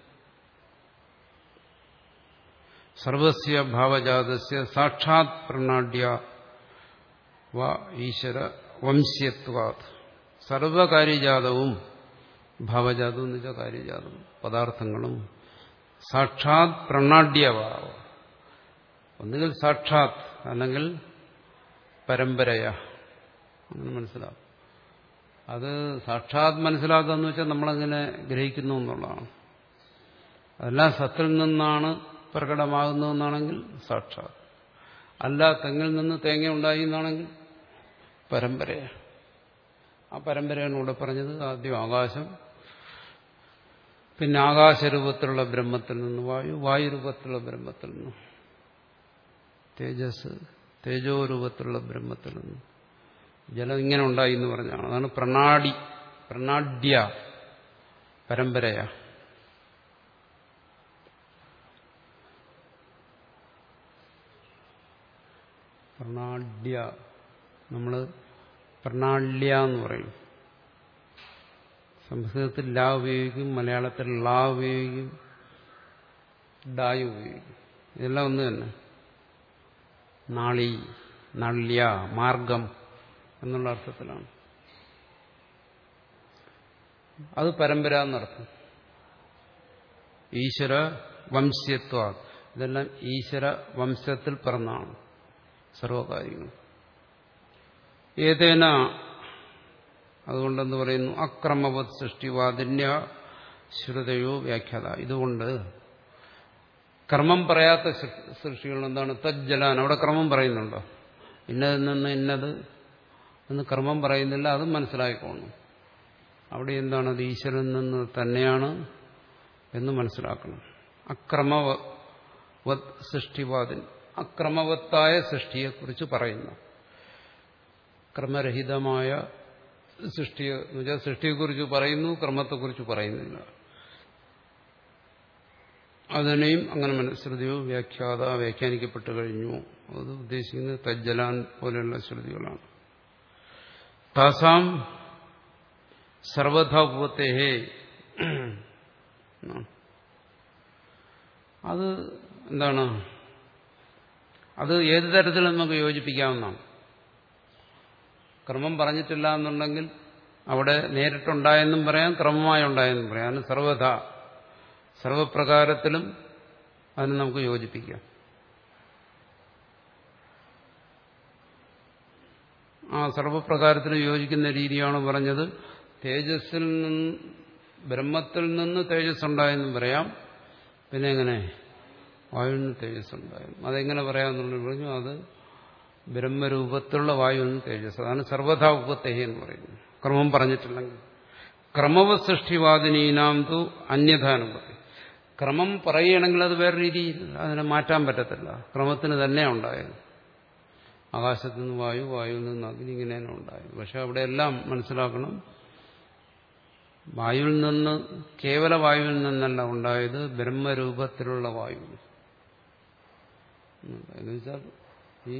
സർവസ്യ ഭാവജാതസ്യ സാക്ഷാത് പ്രണാഡ്യ വ ഈശ്വര വംശ്യത്വാത്. സർവകാര്യജാതവും, ഭാവജാതവും എന്ന് വെച്ചാൽ കാര്യജാതവും പദാർത്ഥങ്ങളും സാക്ഷാത് പ്രണാഡ്യവാ, ഒന്നുകിൽ സാക്ഷാത് അല്ലെങ്കിൽ പരമ്പരയ, അങ്ങനെ മനസ്സിലാവും. അത് സാക്ഷാത് മനസ്സിലാക്കുക എന്ന് വെച്ചാൽ നമ്മളങ്ങനെ ഗ്രഹിക്കുന്നു എന്നുള്ളതാണ്. അതെല്ലാം സത്തിൽ നിന്നാണ് പ്രകടമാകുന്നതെന്നാണെങ്കിൽ സാക്ഷാത്, അല്ല തെങ്ങിൽ നിന്ന് തേങ്ങ ഉണ്ടായി എന്നാണെങ്കിൽ പരമ്പരയാണ്. ആ പരമ്പരയാണ് ഇവിടെ പറഞ്ഞത്. ആദ്യം ആകാശം, പിന്നെ ആകാശരൂപത്തിലുള്ള ബ്രഹ്മത്തിൽ നിന്ന് വായു, വായുരൂപത്തിലുള്ള ബ്രഹ്മത്തിൽ നിന്ന് തേജസ്, തേജോരൂപത്തിലുള്ള ബ്രഹ്മത്തിൽ നിന്ന് ജലം ഇങ്ങനെ ഉണ്ടായി എന്ന് പറഞ്ഞാണ്. അതാണ് പ്രണാടി, പ്രണാഡ്യ പരമ്പരയാ. പ്രണാഡ്യ നമ്മൾ പ്രണാള്യ എന്ന് പറയും. സംസ്കൃതത്തിൽ ലാ ഉപയോഗിക്കും, മലയാളത്തിൽ ലാ ഉപയോഗിക്കും, ഡായ് ഉപയോഗിക്കും. ഇതെല്ലാം ഒന്ന് തന്നെ. നാളി, നള്യ, മാർഗം എന്നുള്ള അർത്ഥത്തിലാണ്. അത് പരമ്പര എന്നർത്ഥം. ഈശ്വര വംശ്യത്വ, ഇതെല്ലാം ഈശ്വര വംശത്തിൽ പിറന്നാണ് സർവകാര്യങ്ങൾ. ഏതേന, അതുകൊണ്ടെന്ന് പറയുന്നു അക്രമവത് സൃഷ്ടിവാദിന്യ ശ്രുതയോ വ്യാഖ്യാത. ഇതുകൊണ്ട് ക്രമം പറയാത്ത സൃഷ്ടികൾ എന്താണ്? തജ്ജലാൻ, അവിടെ ക്രമം പറയുന്നുണ്ടോ? ഇന്നതിൽ നിന്ന് ഇന്നത് എന്ന് ക്രമം പറയുന്നില്ല, അതും മനസ്സിലായിക്കോണം. അവിടെ എന്താണ്? അത് ഈശ്വരനിൽ നിന്ന് തന്നെയാണ് എന്ന് മനസ്സിലാക്കണം. അക്രമവത് സൃഷ്ടിവാദിൻ, അക്രമവത്തായ സൃഷ്ടിയെക്കുറിച്ച് പറയുന്നു. ക്രമരഹിതമായ സൃഷ്ടിയെ എന്ന് വെച്ചാൽ സൃഷ്ടിയെക്കുറിച്ച് പറയുന്നു, ക്രമത്തെക്കുറിച്ച് പറയുന്നില്ല. അതിനെയും അങ്ങനെ മനഃശ്രുതിയോ വ്യാഖ്യാത, വ്യാഖ്യാനിക്കപ്പെട്ടു കഴിഞ്ഞു. അത് ഉദ്ദേശിക്കുന്നത് തജ്ജലാൻ പോലെയുള്ള ശ്രുതികളാണ്. താസാം സർവഥാ ഉപത്തേഹേ, അത് എന്താണ്? അത് ഏത് തരത്തിൽ നമുക്ക് യോജിപ്പിക്കാവുന്നതാണ്. ക്രമം പറഞ്ഞിട്ടില്ല എന്നുണ്ടെങ്കിൽ അവിടെ നേരിട്ടുണ്ടായെന്നും പറയാം, ക്രമമായി ഉണ്ടായെന്നും പറയാം. അതിന് സർവഥ, സർവപ്രകാരത്തിലും അതിന് നമുക്ക് യോജിപ്പിക്കാം. ആ സർവപ്രകാരത്തിലും യോജിക്കുന്ന രീതിയാണ് പറഞ്ഞത്. തേജസ്സിൽ നിന്ന്, ബ്രഹ്മത്തിൽ നിന്ന് തേജസ് ഉണ്ടായെന്നും പറയാം. പിന്നെ എങ്ങനെ? വായുവിൽ നിന്ന് തേജസ് ഉണ്ടായെന്നും. അതെങ്ങനെ പറയാമെന്നുള്ളത് പറഞ്ഞു. അത് ബ്രഹ്മരൂപത്തിലുള്ള വായുവിൽ നിന്ന് തേജസ്, അതാണ് സർവഥാ ഉപത്തേഹി എന്ന് പറയുന്നത്. ക്രമം പറഞ്ഞിട്ടില്ലെങ്കിൽ. ക്രമവ സൃഷ്ടിവാദിനീനാം തു അന്യഥാനുപത്തി. ക്രമം പറയുകയാണെങ്കിൽ അത് വേറെ രീതിയിൽ അതിനെ മാറ്റാൻ പറ്റത്തില്ല. ക്രമത്തിന് തന്നെ ഉണ്ടായത്. ആകാശത്തു നിന്ന് വായു, വായുവിൽ നിന്ന് അഗ്നി, ഇങ്ങനെയാണ് ഉണ്ടായത്. പക്ഷെ അവിടെയെല്ലാം മനസ്സിലാക്കണം, വായുവിൽ നിന്ന്, കേവല വായുവിൽ നിന്നല്ല ഉണ്ടായത്, ബ്രഹ്മരൂപത്തിലുള്ള വായു. എന്നുവെച്ചാൽ ഈ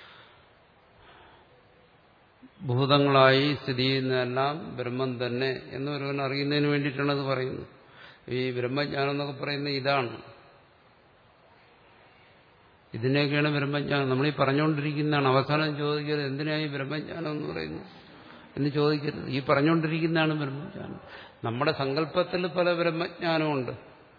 ഭൂതങ്ങളായി സ്ഥിതി ചെയ്യുന്നതെല്ലാം ബ്രഹ്മം തന്നെ എന്നൊരുവൻ അറിയുന്നതിന് വേണ്ടിയിട്ടാണ് അത് പറയുന്നത്. ഈ ബ്രഹ്മജ്ഞാനം എന്നൊക്കെ പറയുന്നത് ഇതാണ്. ഇതിനെയൊക്കെയാണ് ബ്രഹ്മജ്ഞാനം. നമ്മളീ പറഞ്ഞുകൊണ്ടിരിക്കുന്നതാണ്. അവസാനം ചോദിക്കരുത് എന്തിനായി ബ്രഹ്മജ്ഞാനം എന്ന് പറയുന്നു എന്ന് ചോദിക്കരുത്. ഈ പറഞ്ഞുകൊണ്ടിരിക്കുന്നതാണ് ബ്രഹ്മജ്ഞാനം. നമ്മുടെ സങ്കല്പത്തിൽ പല ബ്രഹ്മജ്ഞാനമുണ്ട്,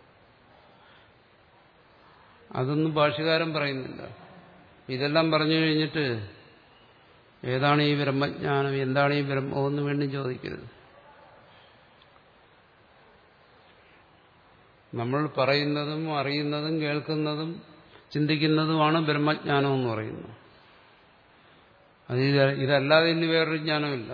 അതൊന്നും ഭാഷ്യകാരൻ പറയുന്നില്ല. ഇതെല്ലാം പറഞ്ഞു കഴിഞ്ഞിട്ട് ഏതാണ് ഈ ബ്രഹ്മജ്ഞാനം, എന്താണ് ഈ ബ്രഹ്മം എന്ന് വീണ്ടും ചോദിക്കരുത്. നമ്മൾ പറയുന്നതും അറിയുന്നതും കേൾക്കുന്നതും ചിന്തിക്കുന്നതുമാണ് ബ്രഹ്മജ്ഞാനം എന്ന് പറയുന്നത്. അത് ഇതല്ലാതെ ഇനി വേറൊരു ജ്ഞാനമില്ല.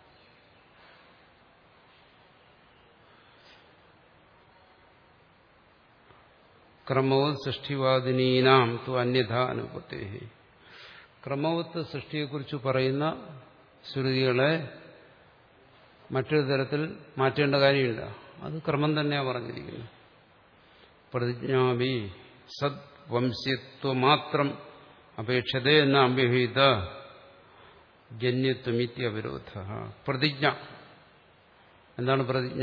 ക്രമവത് സൃഷ്ടിവാദിനീനാം തു അന്യഥ അനുപത്തേഹി. ക്രമവത്ത് സൃഷ്ടിയെക്കുറിച്ച് പറയുന്ന ശ്രുതികളെ മറ്റൊരു തരത്തിൽ മാറ്റേണ്ട കാര്യമില്ല. അത് ക്രമം തന്നെയാണ് പറഞ്ഞിരിക്കുന്നത്. പ്രതിജ്ഞാഭി സദ് വംശ്യത്വമാത്രം അപേക്ഷതേ എന്ന അഭ്യഹിത ജന്യത്വമിതി അവിരോധ. പ്രതിജ്ഞ എന്താണ്? പ്രതിജ്ഞ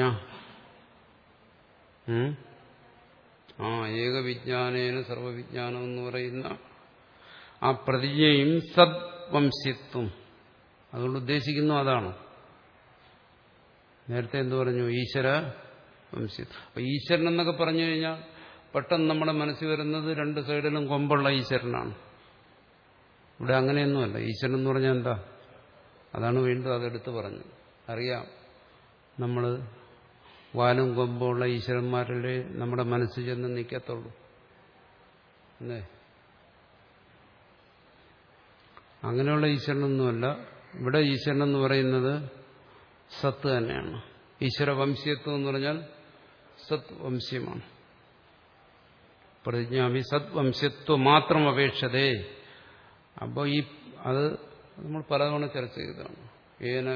ആ ഏകവിജ്ഞാനേന സർവവിജ്ഞാനം എന്ന് പറയുന്ന ആ പ്രതിജ്ഞയും സദ്വംശ്യത്വം, അതുകൊണ്ട് ഉദ്ദേശിക്കുന്നു അതാണ്. നേരത്തെ എന്തു പറഞ്ഞു? ഈശ്വര വംശ്യത്വം. അപ്പൊ ഈശ്വരൻ എന്നൊക്കെ പറഞ്ഞു കഴിഞ്ഞാൽ പെട്ടെന്ന് നമ്മുടെ മനസ്സിൽ വരുന്നത് രണ്ട് സൈഡിലും കൊമ്പുള്ള ഈശ്വരനാണ്. ഇവിടെ അങ്ങനെയൊന്നുമല്ല. ഈശ്വരൻ എന്ന് പറഞ്ഞാൽ എന്താ? അതാണ് വീണ്ടും അതെടുത്ത് പറഞ്ഞത്. അറിയാം, നമ്മൾ വാലും കൊമ്പുള്ള ഈശ്വരന്മാരുടെ നമ്മുടെ മനസ്സിൽ ചെന്ന് നിൽക്കത്തുള്ളൂ അല്ലേ? അങ്ങനെയുള്ള ഈശ്വരനൊന്നുമല്ല. ഇവിടെ ഈശ്വരൻ എന്ന് പറയുന്നത് സത്ത് തന്നെയാണ്. ഈശ്വര വംശ്യത്വം എന്ന് പറഞ്ഞാൽ സത്വംശ്യമാണ്. പ്രതിജ്ഞാപി സത്വംശ്യത്വം മാത്രം അപേക്ഷതേ. അപ്പോൾ ഈ അത് നമ്മൾ പലതവണ ചർച്ച ചെയ്തതാണ്. ഏന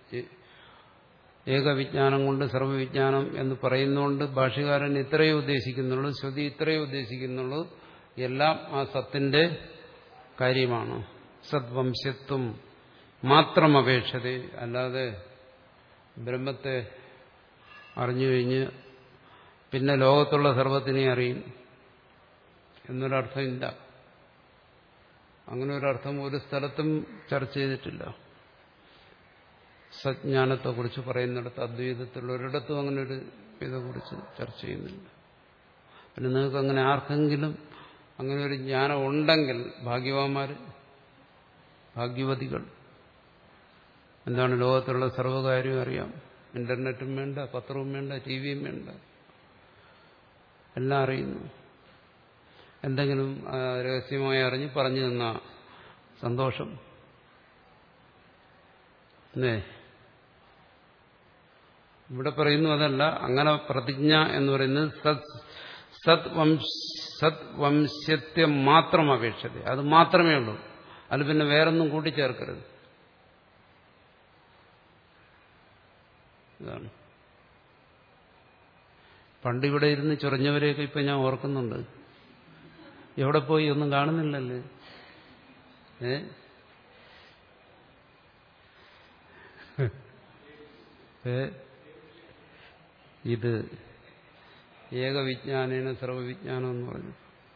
ഏകവിജ്ഞാനം കൊണ്ട് സർവ്വവിജ്ഞാനം എന്ന് പറയുന്നതുകൊണ്ട് ഭാഷ്യകാരൻ ഇത്രയേ ഉദ്ദേശിക്കുന്നുള്ളൂ, ശ്രുതി ഇത്രയേ ഉദ്ദേശിക്കുന്നുള്ളൂ. എല്ലാം ആ സത്തിന്റെ കാര്യമാണ്. സദ്വംശ്യത്വം മാത്രം അപേക്ഷത. അല്ലാതെ ബ്രഹ്മത്തെ അറിഞ്ഞു കഴിഞ്ഞ് പിന്നെ ലോകത്തുള്ള സർവത്തിനെ അറിയും എന്നൊരർത്ഥമില്ല. അങ്ങനെ ഒരർത്ഥം ഒരു സ്ഥലത്തും ചർച്ച ചെയ്തിട്ടില്ല. സജ്ഞാനത്തെക്കുറിച്ച് പറയുന്നിടത്ത് അദ്വൈതത്തിലുള്ള ഒരിടത്തും അങ്ങനെ ഒരു ഇതേക്കുറിച്ച് ചർച്ച ചെയ്യുന്നില്ല. പിന്നെ നിങ്ങൾക്ക് അങ്ങനെ ആർക്കെങ്കിലും അങ്ങനെ ഒരു ജ്ഞാനം ഉണ്ടെങ്കിൽ ഭാഗ്യവാന്മാർ, ഭാഗ്യവതികൾ, എന്താണ് ലോകത്തുള്ള സർവ്വകാര്യവും അറിയാം. ഇന്റർനെറ്റും വേണ്ട, പത്രവും വേണ്ട, ടി വിയും വേണ്ട, എല്ലാം അറിയുന്നു. എന്തെങ്കിലും രഹസ്യമായി അറിഞ്ഞ് പറഞ്ഞു തന്ന സന്തോഷം. അല്ലേ? ഇവിടെ പറയുന്നു അതല്ല. അങ്ങനെ പ്രതിജ്ഞ എന്ന് പറയുന്നത് സത് സത്വംശ്യത്വം മാത്രം അപേക്ഷത. അത് മാത്രമേ ഉള്ളൂ. അത് പിന്നെ വേറൊന്നും കൂട്ടിച്ചേർക്കരുത്. ഇതാണ്. പണ്ടിവിടെ ഇരുന്ന് ചൊറിഞ്ഞവരെയൊക്കെ ഇപ്പൊ ഞാൻ ഓർക്കുന്നുണ്ട്. എവിടെ പോയി? ഒന്നും കാണുന്നില്ലല്ലേ? ഏ ഇത് ഏകവിജ്ഞാനേന സർവവിജ്ഞാനം എന്ന് പറഞ്ഞു.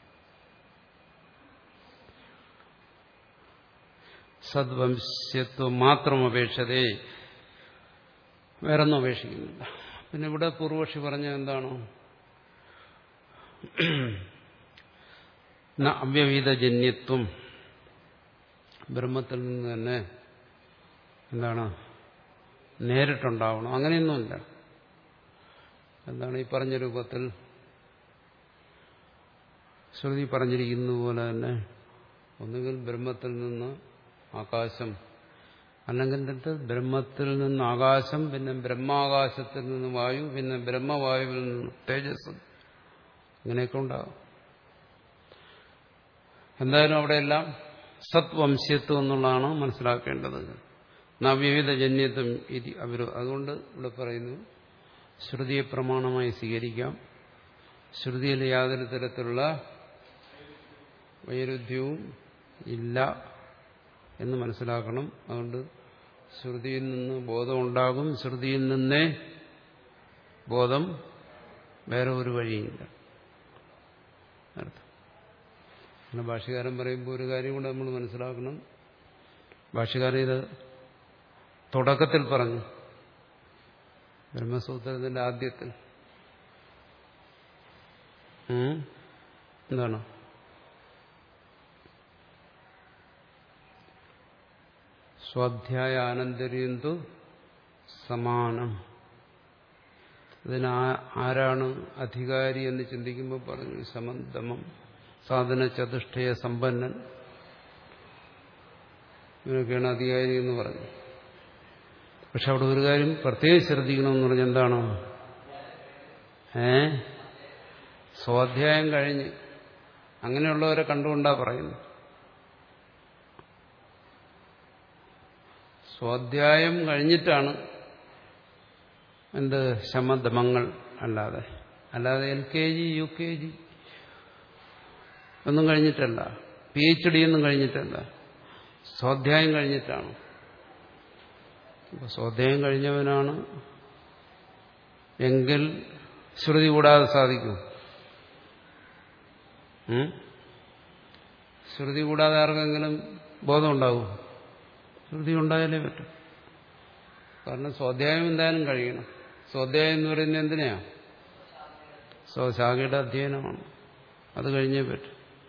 സദ്വംശ്യത്വം മാത്രം അപേക്ഷതേ, വേറൊന്നും അപേക്ഷിക്കുന്നില്ല. പിന്നെ ഇവിടെ പൂർവക്ഷി പറഞ്ഞ എന്താണോ, അവ്യവീതജന്യത്വം, ബ്രഹ്മത്തിൽ നിന്ന് തന്നെ എന്താണ് നേരിട്ടുണ്ടാവണം, അങ്ങനെയൊന്നുമില്ല. എന്താണ് ഈ പറഞ്ഞ രൂപത്തിൽ ശ്രുതി പറഞ്ഞിരിക്കുന്ന പോലെ തന്നെ ഒന്നുകിൽ ബ്രഹ്മത്തിൽ നിന്ന് ആകാശം, അല്ലെങ്കിൽ ബ്രഹ്മത്തിൽ നിന്ന് ആകാശം, പിന്നെ ബ്രഹ്മാകാശത്തിൽ നിന്ന് വായു, പിന്നെ ബ്രഹ്മവായുവിൽ നിന്ന് തേജസ്, ഇങ്ങനെയൊക്കെ ഉണ്ടാകും. എന്തായാലും അവിടെയെല്ലാം സത്വംശ്യത്വം എന്നുള്ളതാണ് മനസ്സിലാക്കേണ്ടത്. നവ്യവിധജന്യത്വം ഇത് അവർ അതുകൊണ്ട് ഇവിടെ പറയുന്നു ശ്രുതിയെ പ്രമാണമായി സ്വീകരിക്കാം. ശ്രുതിയിൽ യാതൊരു തരത്തിലുള്ള വൈരുദ്ധ്യവും ഇല്ല എന്ന് മനസ്സിലാക്കണം. അതുകൊണ്ട് ശ്രുതിയിൽ നിന്ന് ബോധം ഉണ്ടാകും. ശ്രുതിയിൽ നിന്നേ ബോധം, വേറെ ഒരു വഴിയില്ല. അങ്ങനെ ഭാഷ്യകാരൻ പറയുമ്പോൾ ഒരു കാര്യം കൂടെ നമ്മൾ മനസ്സിലാക്കണം. ഭാഷ്യകാരൻ ഇത് തുടക്കത്തിൽ പറഞ്ഞു, ബ്രഹ്മസൂത്രത്തിന്റെ ആദ്യത്തിൽ. എന്താണ് സ്വാധ്യായ ആനന്ദര്യന്തു സമാനം. ഇതിന് ആരാണ് അധികാരി എന്ന് ചിന്തിക്കുമ്പോൾ പറഞ്ഞു സമന്തമം സാധന ചതുഷ്ടയ സമ്പന്നൻ, ഇവനൊക്കെയാണ് അധികാരി എന്ന് പറഞ്ഞു. പക്ഷെ അവിടെ ഒരു കാര്യം പ്രത്യേകം ശ്രദ്ധിക്കണമെന്ന് പറഞ്ഞാൽ എന്താണോ, ഏ സ്വാധ്യായം കഴിഞ്ഞ് അങ്ങനെയുള്ളവരെ കണ്ടുകൊണ്ടാ പറയുന്നു. സ്വാധ്യായം കഴിഞ്ഞിട്ടാണ് എന്ത് ശമദമങ്ങൾ, അല്ലാതെ അല്ലാതെ L K G U K G ഒന്നും കഴിഞ്ഞിട്ടല്ല, പി എച്ച് ഡി ഒന്നും കഴിഞ്ഞിട്ടല്ല, സ്വാധ്യായം കഴിഞ്ഞിട്ടാണ്. സ്വാധ്യായം കഴിഞ്ഞവനാണ് എങ്കിൽ ശ്രുതി കൂടാതെ സാധിക്കും. ശ്രുതി കൂടാതെ ആർക്കെങ്കിലും ബോധം ഉണ്ടാവും? ശ്രുതി ഉണ്ടായാലേ പറ്റും. കാരണം സ്വാധ്യായം എന്തായാലും കഴിയണം. സ്വാധ്യായം എന്ന് പറയുന്നത് എന്തിനാ? സ്വശാഖയുടെ അധ്യയനമാണ്. അത് കഴിഞ്ഞേ പറ്റും.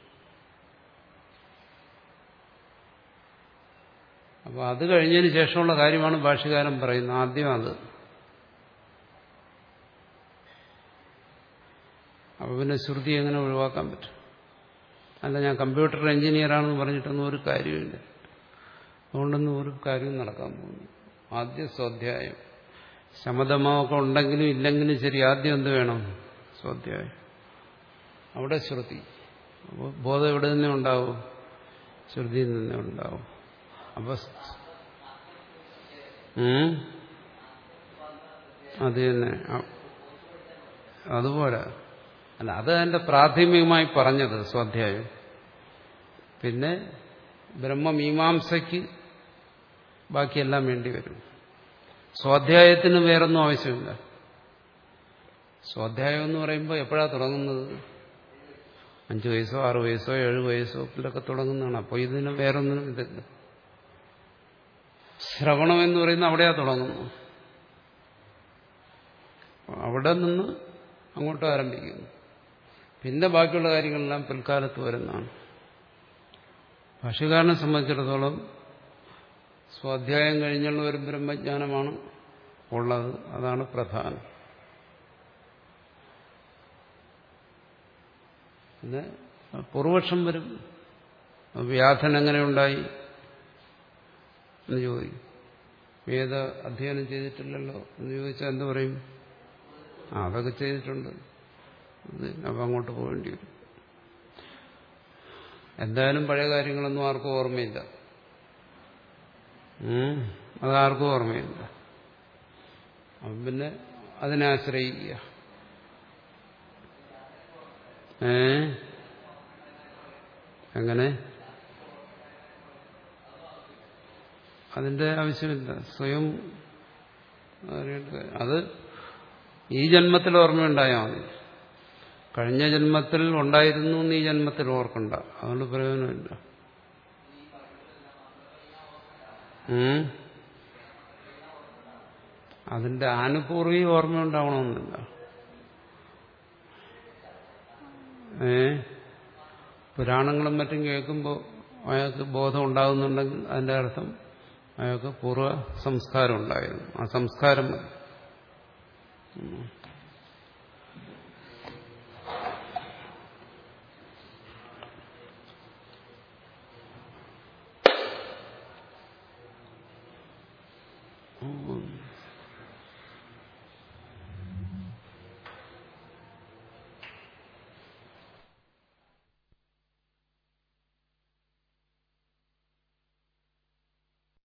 അപ്പൊ അത് കഴിഞ്ഞതിന് ശേഷമുള്ള കാര്യമാണ് ഭാഷ്യകാരൻ പറയുന്നത്. ആദ്യം അത്. അപ്പൊ പിന്നെ ശ്രുതി എങ്ങനെ ഒഴിവാക്കാൻ പറ്റും? അല്ല, ഞാൻ കമ്പ്യൂട്ടർ എഞ്ചിനീയറാണെന്ന് പറഞ്ഞിട്ടൊന്നും ഒരു കാര്യമില്ല. അതുകൊണ്ടൊന്നും ഒരു കാര്യവും നടക്കാൻ പോകുന്നു. ആദ്യ സ്വാധ്യായം. ശമതമൊക്കെ ഉണ്ടെങ്കിലും ഇല്ലെങ്കിലും ശരി, ആദ്യം എന്ത് വേണം? സ്വാധ്യായം. അവിടെ ശ്രുതി. അപ്പോൾ ബോധം എവിടെ നിന്നേ ഉണ്ടാവും? ശ്രുതിയിൽ നിന്നേ ഉണ്ടാവും. അപ്പൊ അത് തന്നെ അതുപോലെ അല്ല, അത് അതിന്റെ പ്രാഥമികമായി പറഞ്ഞത് സ്വാധ്യായം. പിന്നെ ബ്രഹ്മമീമാംസയ്ക്ക് ബാക്കിയെല്ലാം വേണ്ടി വരും. സ്വാധ്യായത്തിന് വേറൊന്നും ആവശ്യമില്ല. സ്വാധ്യായം എന്ന് പറയുമ്പോൾ എപ്പോഴാണ് തുടങ്ങുന്നത്? അഞ്ചു വയസ്സോ ആറു വയസ്സോ ഏഴു വയസ്സോ ഇതിലൊക്കെ തുടങ്ങുന്നതാണ്. അപ്പോൾ ഇതിന് വേറൊന്നിനും ഇതില്ല. ശ്രവണം എന്ന് പറയുന്നത് അവിടെയാ തുടങ്ങുന്നു. അവിടെ നിന്ന് അങ്ങോട്ട് ആരംഭിക്കുന്നു. പിന്നെ ബാക്കിയുള്ള കാര്യങ്ങളെല്ലാം പിൽക്കാലത്ത് വരുന്നതാണ്. ഭാഷ്യകാരനെ സംബന്ധിച്ചിടത്തോളം സ്വാധ്യായം കഴിഞ്ഞുള്ള ഒരു ബ്രഹ്മജ്ഞാനമാണ് ഉള്ളത്. അതാണ് പ്രധാനം. പിന്നെ പൂർവപക്ഷം വരും. വ്യാധൻ എങ്ങനെ ഉണ്ടായി എന്ന് ചോദിക്കും. വേദ അധ്യയനം ചെയ്തിട്ടില്ലല്ലോ എന്ന് ചോദിച്ചാൽ എന്ത് പറയും? ആ അതൊക്കെ ചെയ്തിട്ടുണ്ട്, അപ്പം അങ്ങോട്ട് പോകേണ്ടി വരും. എന്തായാലും പഴയ കാര്യങ്ങളൊന്നും ആർക്കും ഓർമ്മയില്ല. അതാർക്കും ഓർമ്മയില്ല. അപ്പം പിന്നെ അതിനെ ആശ്രയിക്കുക. ഏ എങ്ങനെ? അതിന്റെ ആവശ്യമില്ല. സ്വയം അത് ഈ ജന്മത്തിൽ ഓർമ്മയുണ്ടായാൽ മതി. കഴിഞ്ഞ ജന്മത്തിൽ ഉണ്ടായിരുന്നു എന്ന് ഈ ജന്മത്തിൽ ഓർക്കണ്ട. അതുകൊണ്ട് പ്രയോജനമില്ല. അതിന്റെ ആനുപൂർവി ഓർമ്മ ഉണ്ടാവണമെന്നില്ല. ഏ പുരാണങ്ങളും മറ്റും കേൾക്കുമ്പോൾ അയാൾക്ക് ബോധം ഉണ്ടാകുന്നുണ്ടെങ്കിൽ അതിന്റെ അർത്ഥം അയാൾക്ക് പൂർവ്വ സംസ്കാരം ഉണ്ടായിരുന്നു. ആ സംസ്കാരം മതി.